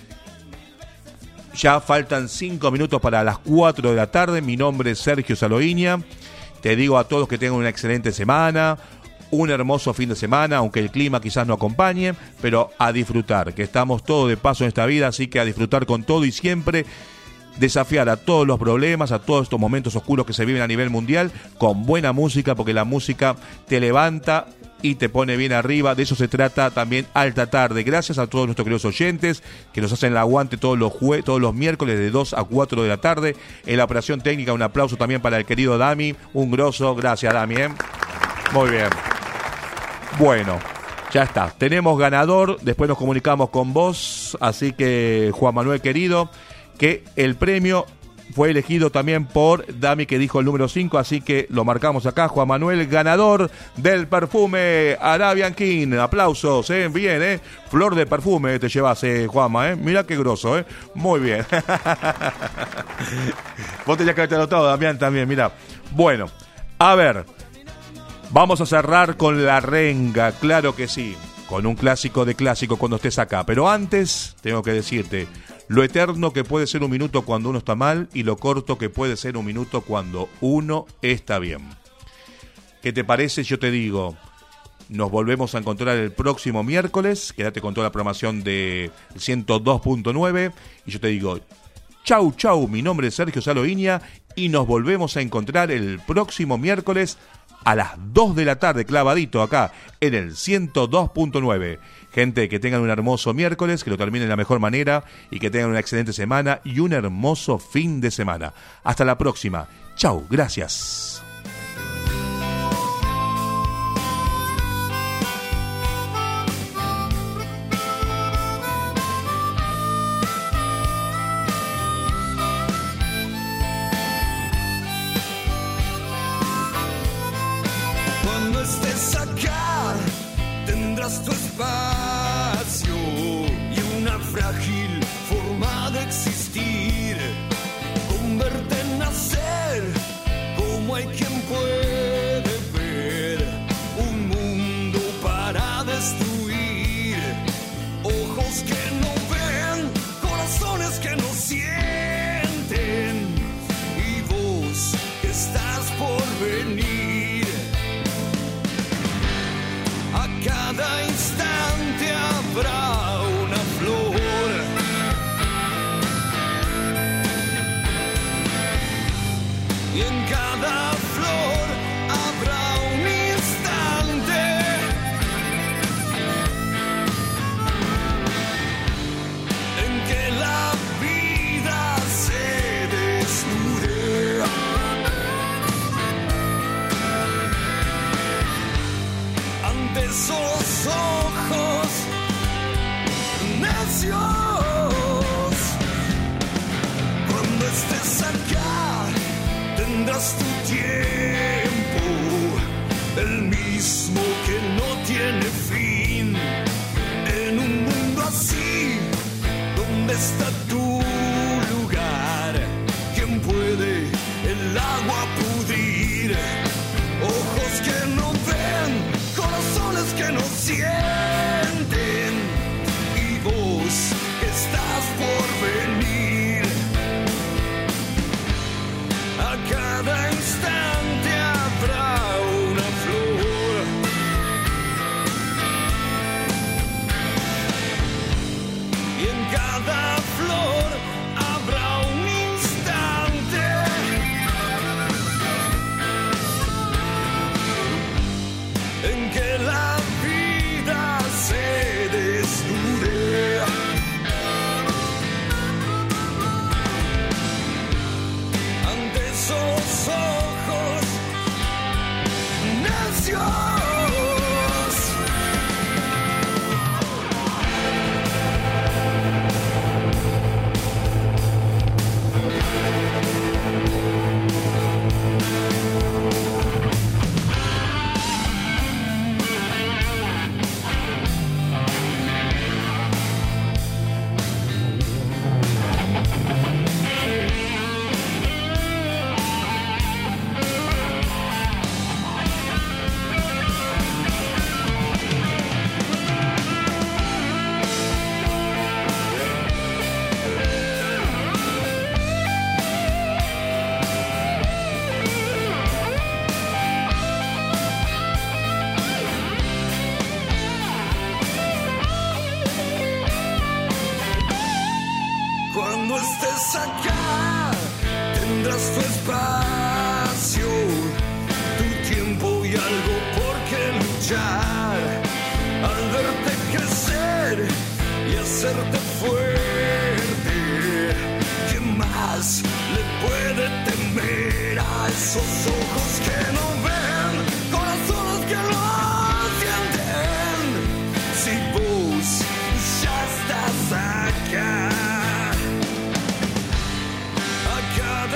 Ya faltan cinco minutos para las cuatro de la tarde. Mi nombre es Sergio Saloiña. Te digo a todos que tengan una excelente semana, un hermoso fin de semana, aunque el clima quizás no acompañe, pero a disfrutar, que estamos todos de paso en esta vida, así que a disfrutar con todo y siempre desafiar a todos los problemas, a todos estos momentos oscuros que se viven a nivel mundial, con buena música, porque la música te levanta y te pone bien arriba. De eso se trata también Alta Tarde. Gracias a todos nuestros queridos oyentes que nos hacen el aguante todos los jue- todos los miércoles de dos a cuatro de la tarde. En la operación técnica, un aplauso también para el querido Dami, un grosso. Gracias, Dami, ¿eh? Muy bien. Bueno, ya está. Tenemos ganador. Después nos comunicamos con vos. Así que, Juan Manuel querido, que el premio fue elegido también por Dami, que dijo el número cinco, así que lo marcamos acá. Juan Manuel, ganador del perfume Arabian King. Aplausos, ¿eh? Bien, ¿eh? Flor de perfume te llevas, eh, Juanma, ¿eh? Mira qué groso, ¿eh? Muy bien. Vos tenías que haberte anotado, Damián, también, mira. Bueno, a ver, vamos a cerrar con la renga, claro que sí, con un clásico de clásico cuando estés acá. Pero antes, tengo que decirte lo eterno que puede ser un minuto cuando uno está mal y lo corto que puede ser un minuto cuando uno está bien. ¿Qué te parece? Yo te digo, nos volvemos a encontrar el próximo miércoles. Quédate con toda la programación de ciento dos punto nueve. Y yo te digo, chau, chau, mi nombre es Sergio Saloiña y nos volvemos a encontrar el próximo miércoles a las dos de la tarde, clavadito acá en el ciento dos punto nueve. Gente, que tengan un hermoso miércoles, que lo terminen de la mejor manera y que tengan una excelente semana y un hermoso fin de semana. Hasta la próxima. Chau, gracias. Cuando estés acá, tendrás tu espacio y una frágil forma de existir. Con verte nacer, como hay quien puede ver un mundo para destruir. Ojos que no ven, corazones que no sienten, y vos que estás por venir. A cada instante habrá una flor. Y en cada flor habrá un instante en que la vida se desnude. Ante esos ojos necios, cuando estés acá, tendrás tu tiempo, el mismo que no tiene fin. En un mundo así, ¿dónde está tu lugar? ¿Quién puede el agua pudrir? Ojos que no ven, corazones que no sienten, y vos que estás por venir. A cada instante habrá una flor. Y en cada flor habrá un instante en que la vida se desnude. Ante esos ojos necios. Cuando estés acá, tendrás tu espacio, tu tiempo y algo por qué luchar. Al verte crecer y hacerte fuerte, ¿quién más le puede temer a esos ojos que no ven, corazones que no sienten? Si vos ya estás acá, a cada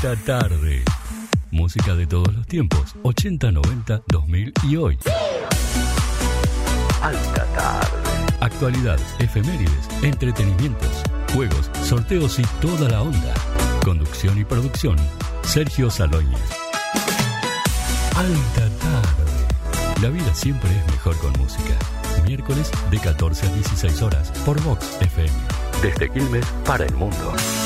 Alta tarde. Música de todos los tiempos, ochenta, noventa, dos mil y hoy. Alta tarde. Actualidad, efemérides, entretenimientos, juegos, sorteos y toda la onda. Conducción y producción, Sergio Salóñez. Alta tarde. La vida siempre es mejor con música. Miércoles de catorce a dieciséis horas por Vox F M. Desde Quilmes para el mundo.